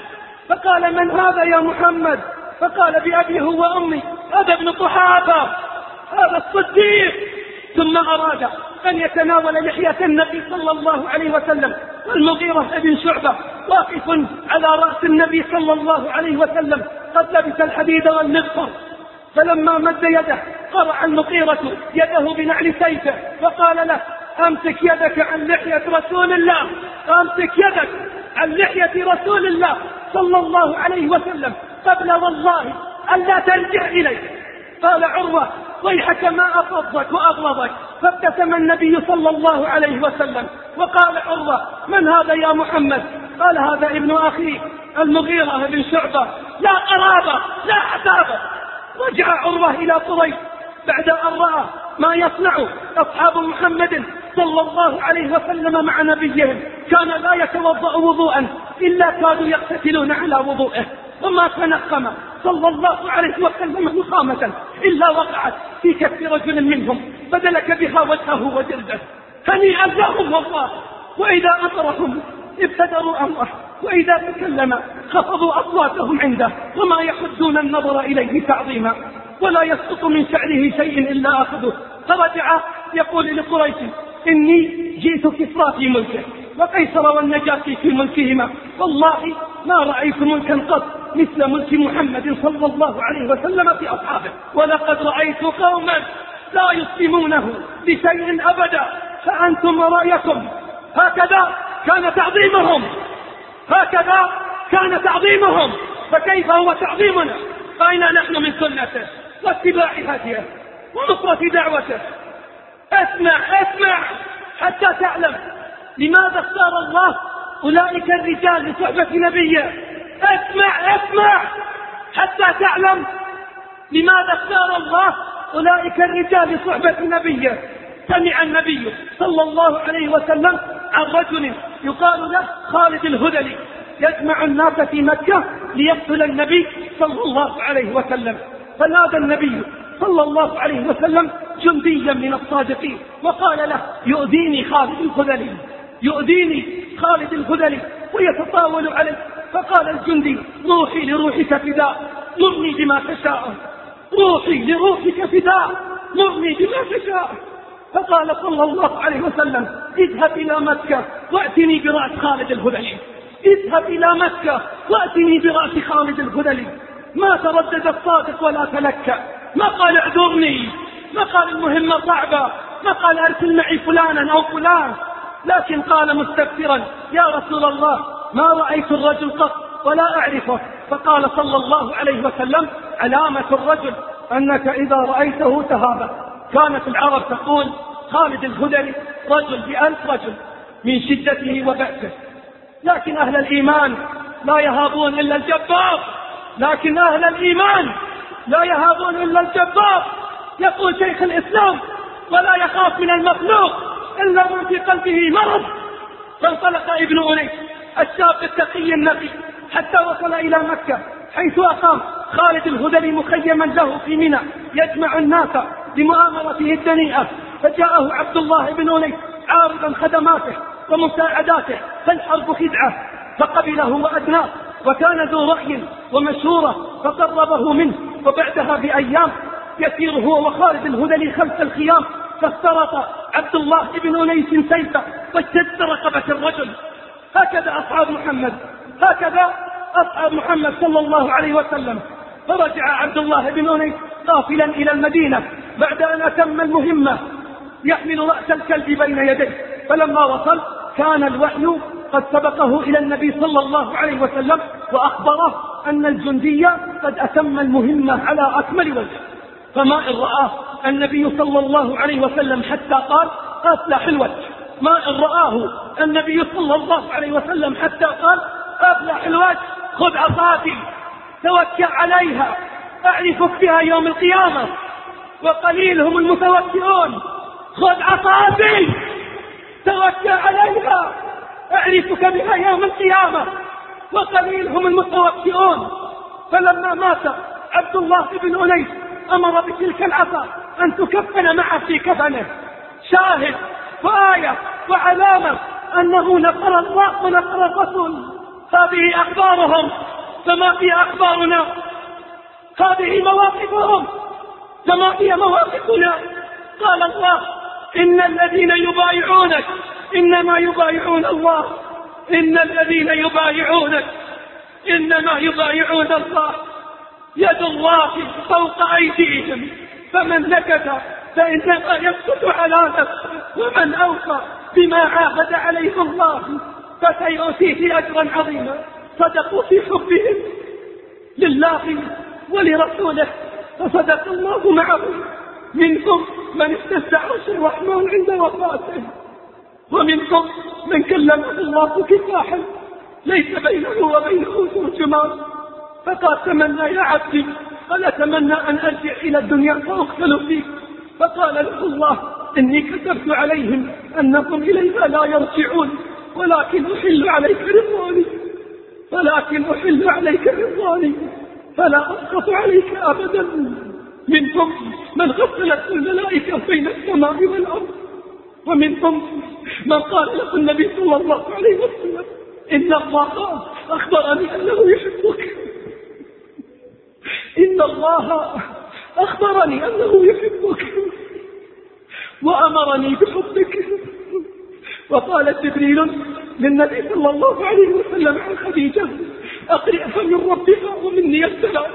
فقال: من هذا يا محمد؟ فقال: بأبي هو وأمي، هذا ابن قحافة، هذا الصديق. ثم أراد أن يتناول لحية النبي صلى الله عليه وسلم، والمغيرة بن شعبة واقف على رأس النبي صلى الله عليه وسلم قد لبس الحديد والمغفر. فلما مد يده قرع المغيرة يده بنعل سيفه وقال له: أمسك يدك عن لحية رسول الله، أمسك يدك عن لحية رسول الله صلى الله عليه وسلم قبل والله ألا ترجع إليه. قال عروة: ويحك ما أفضك وأغلظك. فابتسم النبي صلى الله عليه وسلم وقال عروة: من هذا يا محمد؟ قال: هذا ابن أخي المغيرة بن شعبة، لا قرابة لا عتابة. رجع عروة إلى قريش بعد أن رأى ما يصنع أصحاب محمد صلى الله عليه وسلم مع نبيهم. كان لا يتوضأ وضوءا إلا كادوا يقتتلون على وضوءه، وما تنقم صلى الله عليه وسلم نقامة إلا وقعت في كف رجل منهم فدلك بها وجهه وجلده. هنيئا لهم والله. وإذا أمرهم ابتدروا أمره، وإذا تكلم خفضوا أصواتهم عنده، وما يحدون النظر إليه تعظيما، ولا يسقط من شعره شيء إلا أخذه. فرجع يقول لقريش: إني جئت كسرى في ملكه وقيصر والنجاشي في ملكهما، والله ما رأيت ملكا قط مثل ملك محمد صلى الله عليه وسلم في أصحابه، ولقد رأيت قوما لا يسلمونه بشيء أبدا، فأنتم ورأيكم. هكذا كان تعظيمهم، هكذا كان تعظيمهم. فكيف هو تعظيمنا؟ أين نحن من سنته واتباع هديه ونصرة دعوته؟ اسمع اسمع حتى تعلم لماذا اختار الله أولئك الرجال لصحبة نبيه. اسمع اسمع حتى تعلم لماذا اختار الله أولئك الرجال لصحبة نبيه. سمع النبي صلى الله عليه وسلم عن رجل يقال له خالد الهذلي يجمع الناس في مكة ليقتل النبي صلى الله عليه وسلم. فنادى النبي صلى الله عليه وسلم جنديا من الصادقين وقال له: يؤذيني خالد الهذلي، يؤذيني خالد الهذلي ويتطاول عليه. فقال الجندي: روحي لروحك فداء، مرني بما تشاء، روحي لروحك فداء، مرني بما تشاء. فقال صلى الله عليه وسلم: اذهب إلى مكة وأتني برأس خالد الهذلي، اذهب إلى مكة وأتني برأس خالد الهذلي. ما تردد الصادق ولا تلكأ، ما قال اعذرني، ما قال المهمة صعبة، ما قال أرسل معي فلانا أو فلان، لكن قال مستبشرا: يا رسول الله ما رأيت الرجل قط ولا أعرفه. فقال صلى الله عليه وسلم: علامة الرجل أنك إذا رأيته تهابه. كانت العرب تقول: خالد الهذلي رجل بألف رجل من شدته وبأسه. لكن أهل الإيمان لا يهابون إلا الجبار، لكن أهل الإيمان لا يهابون إلا الجبار. يقول شيخ الإسلام: ولا يخاف من المخلوق إلا من في قلبه مرض. فانطلق ابن أنيس الشاب التقي النقي حتى وصل إلى مكة، حيث أقام خالد الهذلي مخيما له في منى يجمع الناس لمؤامرته الدنيئة. فجاءه عبد الله بن أنيس عارضا خدماته ومساعداته، فالحرب خدعة، فقبله وأدناه وكان ذو رأي ومشورة فقربه منه. وبعدها بأيام يسير هو وخالد الهذلي خلف الخيام، فاخترق عبد الله بن أنيس سيفه واشتد رقبة الرجل. هكذا أصحاب محمد، هكذا أصحاب محمد صلى الله عليه وسلم. فرجع عبد الله بن أنيس قافلا إلى المدينة بعد أن أتم المهمة يحمل رأس الكلب بين يديه. فلما وصل كان الوحي قد سبقه إلى النبي صلى الله عليه وسلم وأخبره أن الجندي قد أتم المهمة على أكمل وجه. فما إن رآه النبي صلى الله عليه وسلم حتى قال أفلح الوجه، ما إن رآه النبي صلى الله عليه وسلم حتى قال أفلح الوجه، خذ عصاتي توكل عليها أعرفك بها يوم القيامة، وقليل هم المتوكلون، خذ عصاتي توكل عليها أعرفك بها يوم القيامة، وقليل هم المتوكلون. فلما مات عبد الله بن أنيس أمر بتلك العصا أن تكفن معه في كفنه، شاهد وآية وعلامة أنه نصر الله ونصر الرسول. هذه أخبارهم، فما هي أخبارنا؟ هذه مواقفهم، فما هي مواقفنا؟ قال الله إن الذين يبايعونك إنما يبايعون الله، إن الذين يبايعونك إنما يبايعون الله، يد الله فوق أيديهم، فمن نكث فإنما يسكت على نفسه، ومن أوفى بما عاهد عليه الله فسيؤتيه أجرا عظيما. صدقوا في حبهم لله ولرسوله فصدق الله معهم. منكم من استهزأ عرش الرحمن عند وفاته، ومنكم من كلمه الله كفاحا ليس بينه وبينه ترجمان، فقال تمنى يا عبدي قال أتمنى أن أرجع إلى الدنيا فأقتل فيك، فقال له الله إني كتبت عليهم أنهم إليها لا يرجعون، ولكن أحل عليك رضواني، ولكن أحل عليك رضواني فلا أسقط عليك أبدا. منكم من غسلت الملائكة بين السماء والأرض، ومنكم من قال له النبي صلى الله عليه وسلم إن الله أخبرني أنه يحبك، إن الله أخبرني أنه يحبك وأمرني بحبك. وقال جبريل للنبي صلى الله عليه وسلم عن خديجة أقرئها من ربها ومني السلام،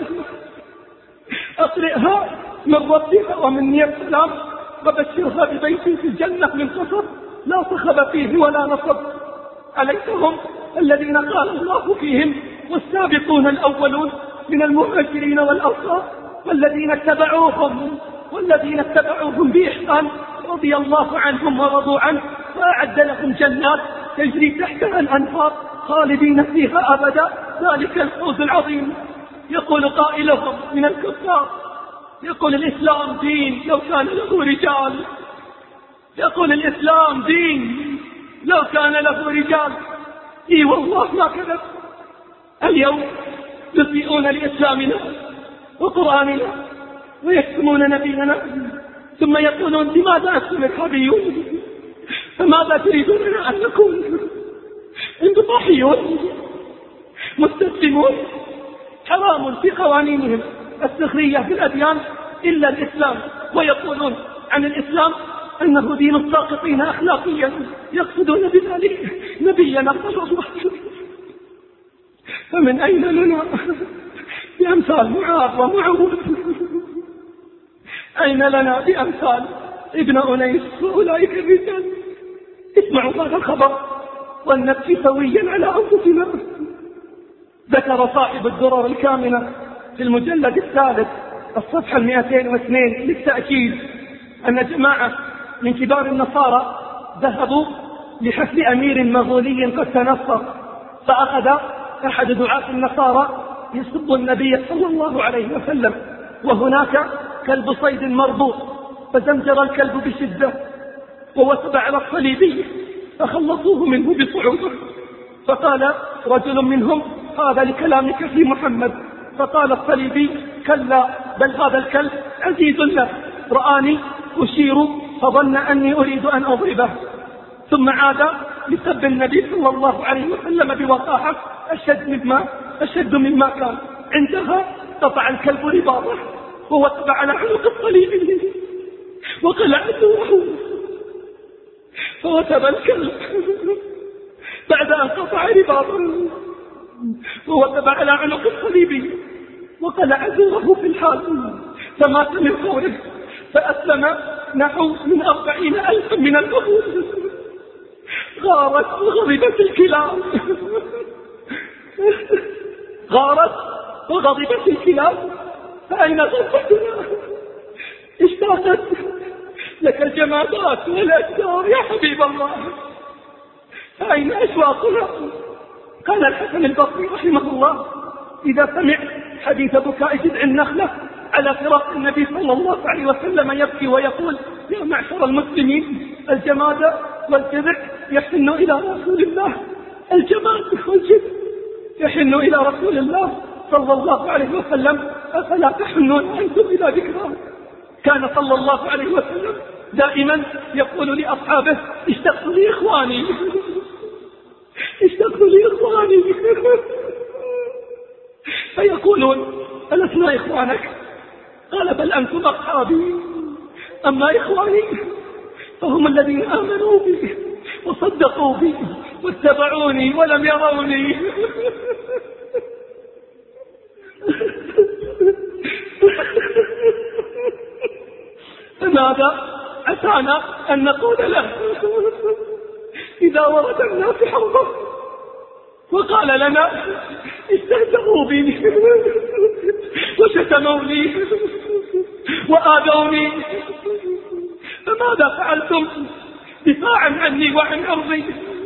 أقرئها من ربها ومني السلام، وبشرها ببيت في الجنة من قصر لا صخب فيه ولا نصب. أليسهم الذين قال الله فيهم والسابقون الأولون من المهاجرين والأنصار والذين اتبعوهم والذين اتبعوهم بإحسان رضي الله عنهم ورضوا عنه وأعد لهم جنات تجري تحتها الأنهار خالدين فيها أبدا، ذلك الفوز العظيم. يقول قائلهم من الكفار، يقول الإسلام دين لو كان له رجال، يقول الإسلام دين لو كان له رجال. إي والله ما كذب. اليوم يسيئون لإسلامنا وقرآننا ويكتمون نبينا، ثم يقولون لماذا أنتم إرهابيون؟ فماذا تريدوننا أن نكون؟ انبطاحيون مستسلمون. حرام في قوانينهم السخرية في الأديان إلا الإسلام، ويقولون عن الإسلام أنه دين الساقطين أخلاقيا، يقصدون بذلك نبينا صلى الله عليه وسلم. فمن أين لنا بأمثال معاذ ومعوذ؟ أين لنا بأمثال ابن أنيس وأولئك الرجال؟ اسمعوا هذا الخبر ولنبكي سويا على أنفسنا. ذكر صاحب الدرر الكامنة في المجلد الثالث الصفحة المئتين واثنين للتأكيد أن جماعة من كبار النصارى ذهبوا لحفل أمير مغولي قد تنصر، فأخذ أحد دعاة النصارى يسب النبي صلى الله عليه وسلم، وهناك كلب صيد مربوط، فزمجر الكلب بشدة ووثب على الصليبي فخلصوه منه بصعوبة. فقال رجل منهم هذا لكلامك في محمد، فقال الصليبي كلا بل هذا الكلب عزيز له، رآني أشير فظن أني أريد أن أضربه، ثم عاد لسب النبي صلى الله عليه وسلم بوقاحة أشد مما أشد مما كان. عندها قطع الكلب رباطه ووقف على عنق الصليب وقلع ثوبه فوثب الكلب بعد أن قطع رباطه ووقف على عنق الصليب وقلع ثوبه في الحال فمات من فوره، فأسلم نحو من أربعين ألفا من الأخوة. غارت وغضبت الكلاب غارت وغضبت الكلاب فأين غضبتنا؟ اشتاقت لك الجمادات والأشجار يا حبيب الله، فأين أشواقنا؟ قال الحسن البصري رحمه الله: إذا سمع حديث بكاء جذع النخلة على فراق النبي صلى الله عليه وسلم يبكي ويقول: يا معشر المسلمين، الجماد والجذع يحن إلى رسول الله، الجماد والجذع يحن إلى رسول الله صلى الله عليه وسلم، أفلا تحنون أنتم إلى ذكراه؟ كان صلى الله عليه وسلم دائما يقول لأصحابه: اشتقت لي إخواني اشتقت لي إخواني فيقولون: ألسنا إخوانك؟ قال: بل أنتم أصحابي، أما إخواني فهم الذين آمنوا بي وصدقوا بي واتبعوني ولم يروني. فماذا أتانا أن نقول له إذا ورد الناس حوضه وقال لنا: استهزئوا بي وشتموني وآذوني، فماذا فعلتم دفاعا عني وعن أرضي؟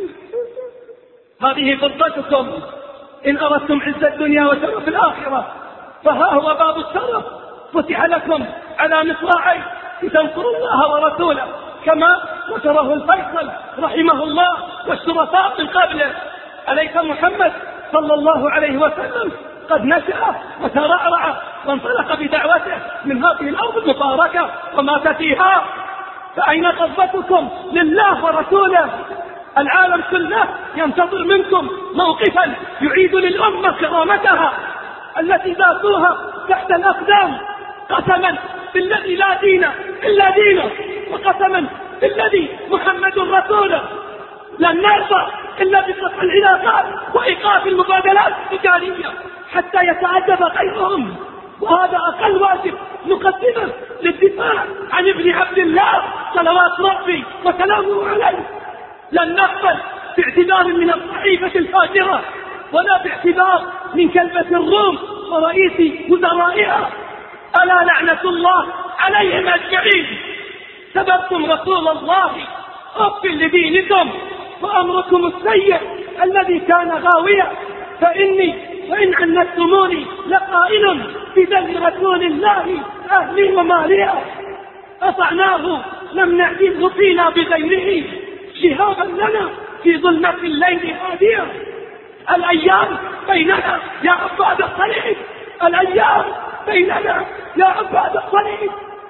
هذه فرصتكم إن أردتم عز الدنيا وشرف الآخرة، فها هو باب الشرف فتح لكم على مصراعي لتنصروا الله ورسوله كما نصره الفيصل رحمه الله والشرفاء من قبله. أليس محمد صلى الله عليه وسلم قد نشأ وترعرع وانطلق بدعوته من هذه الأرض المباركة ومات فيها؟ فأين قصتكم لله ورسوله؟ العالم كله ينتظر منكم موقفا يعيد للأمة كرامتها التي ذاتوها تحت الأقدام. قسما بالذي لا دين إلا دينه، وقسما بالذي محمد رسوله، لن نرضى إلا بقطع العلاقات وإيقاف المبادلات التجارية حتى يتأدب غيرهم، وهذا أقل واجب نقدمه للدفاع عن ابن عبد الله صلوات ربي وسلامه عليه. لن نقبل باعتبار من الصحيفة الفاجرة ولا باعتبار من كلبة الروم ورئيس وزرائها، ألا لعنة الله عليهم أجمعين. سببتم رسول الله أف لدينكم وأمركم السيء الذي كان غاويا، فإني وإن عنتموني لقائل بذل رسول الله أهلي ومالي. أطعناه لم نعجزه فينا بغيره، شهابا لنا في ظلمة الليل هادية. الأيام بيننا يا عباد الصليب، الأيام بيننا يا عباد الصليب،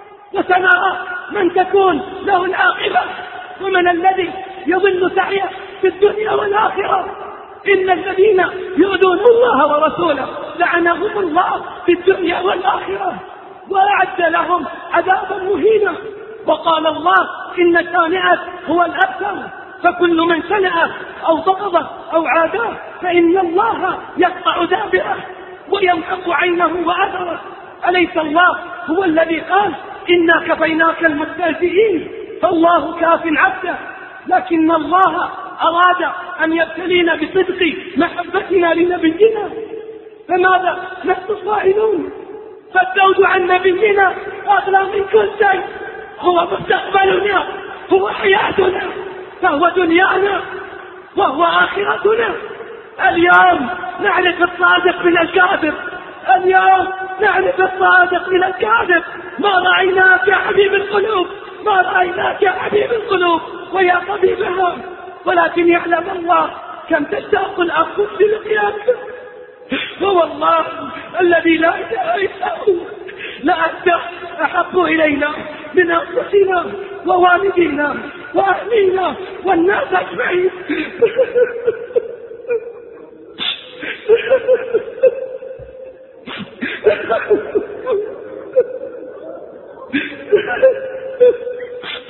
وسنرى من تكون له العاقبة ومن الذي يضل سعيه في الدنيا والآخرة. إن الذين يؤذون الله ورسوله لعنهم الله في الدنيا والآخرة وأعد لهم عذابا مهينا. وقال الله: إن شانئك هو الأبتر، فكل من شنأه أو بغضه أو عاداه فإن الله يقطع دابره ويمحق عينه وأثره. أليس الله هو الذي قال: إنا كفيناك المستهزئين؟ فالله كاف عبده، لكن الله أراد أن يبتلينا بصدق محبتنا لنبينا، فماذا نحن فاعلون؟ فالزوج عن نبينا أغلى من كل شيء، هو مستقبلنا، هو حياتنا، فهو دنيانا وهو آخرتنا. اليوم نعرف الصادق من الكاذب، اليوم نعرف الصادق من الكاذب. ما رأيناك يا حبيب القلوب، ما رأيناك يا حبيب القلوب ويا طبيبها، ولكن يعلم الله كم تشتاق الأنفس للقيامك. ووالله الذي لا إله إلا هو لأنت أحب إلينا من أنفسنا ووالدينا وأهلينا والناس أجمعين.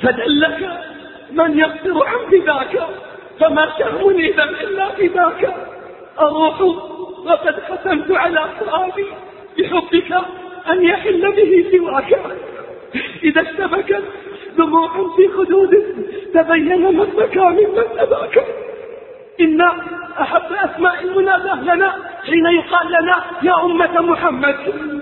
فدلك من يقدر عن بذاك، فما شأنني إذا إلا بذاك. أروح وقد قسمت على فؤادي بحبك أن يحل به سواك. إذا اشتبكت دموع في خدوده تبين من بكى ممن أباك. إن أحب أسماء المنادى لنا حين يقال لنا يا أمة محمد.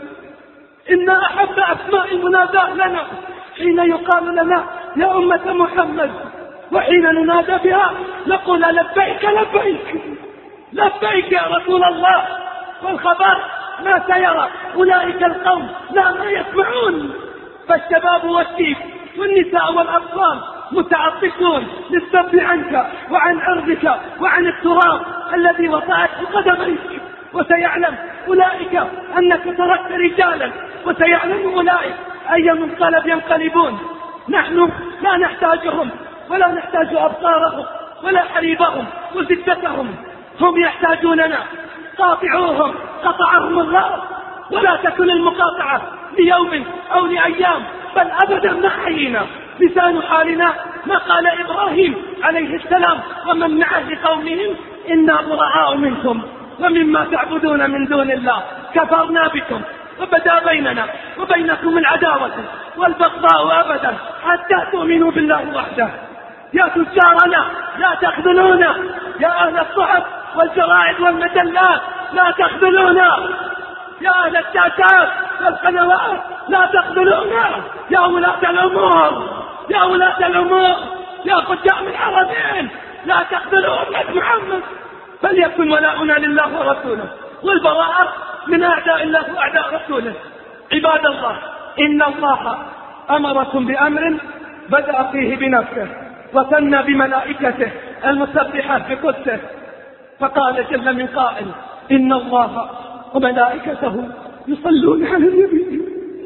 إن أحب أسماء المنادى لنا حين يقال لنا يا أمة محمد، وحين ننادى بها نقول لبيك لبيك لبيك يا رسول الله. والخبر ما سيرى أولئك القوم لا ما يسمعون. فالشباب والشيب والنساء والأطفال متعطشون للسب عنك وعن عرضك وعن التراب الذي وطأته قدميك. وسيعلم أولئك أنك تركت رجالا، وسيعلم أولئك أي منقلب ينقلبون. نحن لا نحتاجهم ولا نحتاج أبصارهم ولا حليبهم وزدتهم، هم يحتاجوننا. قاطعوهم قطعهم الله، ولا تكن المقاطعة ليوم أو لأيام بل أبدا ما حيينا. لسان حالنا ما قال إبراهيم عليه السلام ومن معه لقومهم إنا براء منكم ومما تعبدون من دون الله كفرنا بكم وبدا بيننا وبينكم العداوة والبغضاء أبدا حتى تؤمنوا بالله وحده. يا تجارنا لا تخذلونا، يا أهل الصحف والجرائد والمجلات لا تخذلونا، يا أهل الشاشات والقنوات لا تخذلونا، يا ولاة الأمور يا ولاة الأمور يا قدام الحرمين لا تخذلوا أمة محمد. فليكن ولاؤنا لله ورسوله والبراءة من أعداء الله وأعداء رسوله. عباد الله، إن الله أمركم بأمر بدأ فيه بنفسه وثنى بملائكته المسبحة بقدسه، فقال جل من قائل إن الله وملائكته يصلون على النبي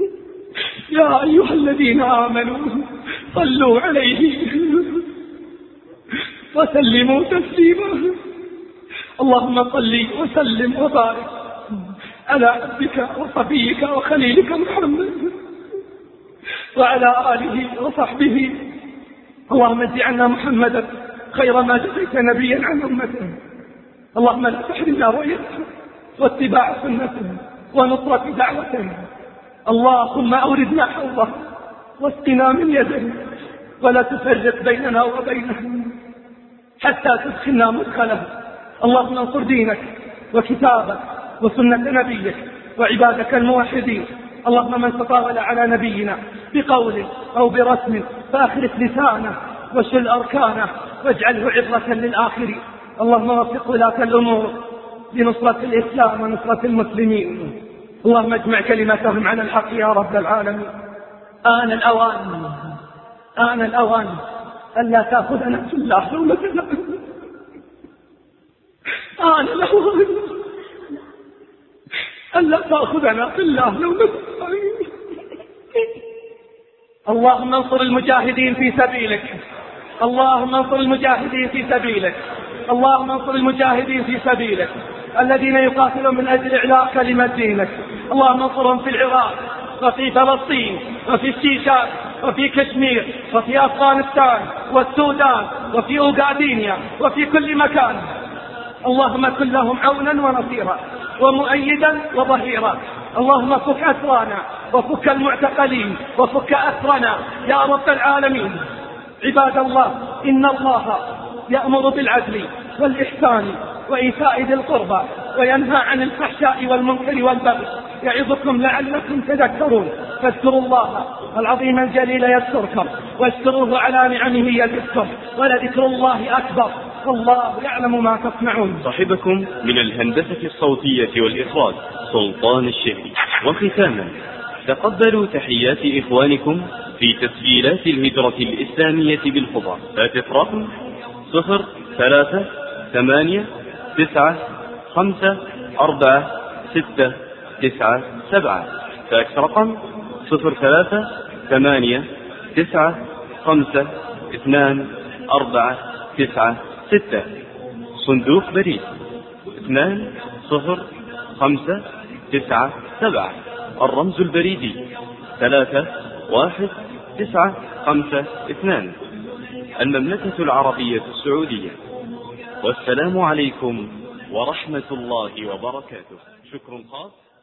يا أيها الذين آمنوا صلوا عليه وسلموا تسليما. اللهم صل وسلم وبارك على عبدك وصفيك وخليلك محمد وعلى آله وصحبه. اللهم اجعلنا محمدا خير ما جزيت نبيا عن أمته. اللهم لا تحرمنا رؤيته واتباع سنته ونصرة دعوته. اللهم أوردنا حوضه واسقنا من يده ولا تفرق بيننا وبينه حتى تدخلنا مدخله. اللهم انصر دينك وكتابك وسنة نبيك وعبادك الموحدين. اللهم من تطاول على نبينا بقول أو برسم فأخرف لسانه وشل أركانه واجعله عبرة للآخرين. اللهم وفق ولاة الأمور لنصرة الإسلام ونصرة المسلمين. اللهم اجمع كلمتهم على الحق يا رب العالمين. آن الأوان آن الأوان ألا تأخذنا في الله لومة لائم. آن الأوان ألا تأخذنا في الله لومة لائم. اللهم انصر المجاهدين في سبيلك. اللهم انصر المجاهدين في سبيلك. اللهم انصر المجاهدين في سبيلك الذين يقاتلون من أجل إعلاء كلمة دينك. اللهم انصرهم في العراق وفي فلسطين وفي الشيشان وفي كشمير وفي أفغانستان والسودان وفي أوغادينيا وفي كل مكان. اللهم كن لهم عونا ونصيرا ومؤيدا وظهيرا. اللهم فك أسرانا وفك المعتقلين وفك أسرنا يا رب العالمين. عباد الله، إن الله يأمر بالعدل والإحسان وإيتاء ذي القربى وينهى عن الفحشاء والمنكر والبغي يعظكم لعلكم تذكرون. فاذكروا الله العظيم الجليل يذكركم واشكروه على نعمه يزدكم ولذكر الله أكبر والله يعلم ما تصنعون. صاحبكم من الهندسة الصوتية والإخراج سلطان الشهري. وختاما تقبلوا تحيات إخوانكم في تسجيلات الهجرة الإسلامية بالخضر. هاتف رقم صفر ثلاثة ثمانية تسعة خمسة أربعة ستة تسعة سبعة. فاكس رقم صفر ثلاثة ثمانية تسعة خمسة اثنان أربعة تسعة ستة. صندوق بريد اثنان صفر خمسة تسعة سبعة. الرمز البريدي ثلاثة واحد تسعة خمسة اثنان. المملكة العربية السعودية. والسلام عليكم ورحمة الله وبركاته. شكر خاص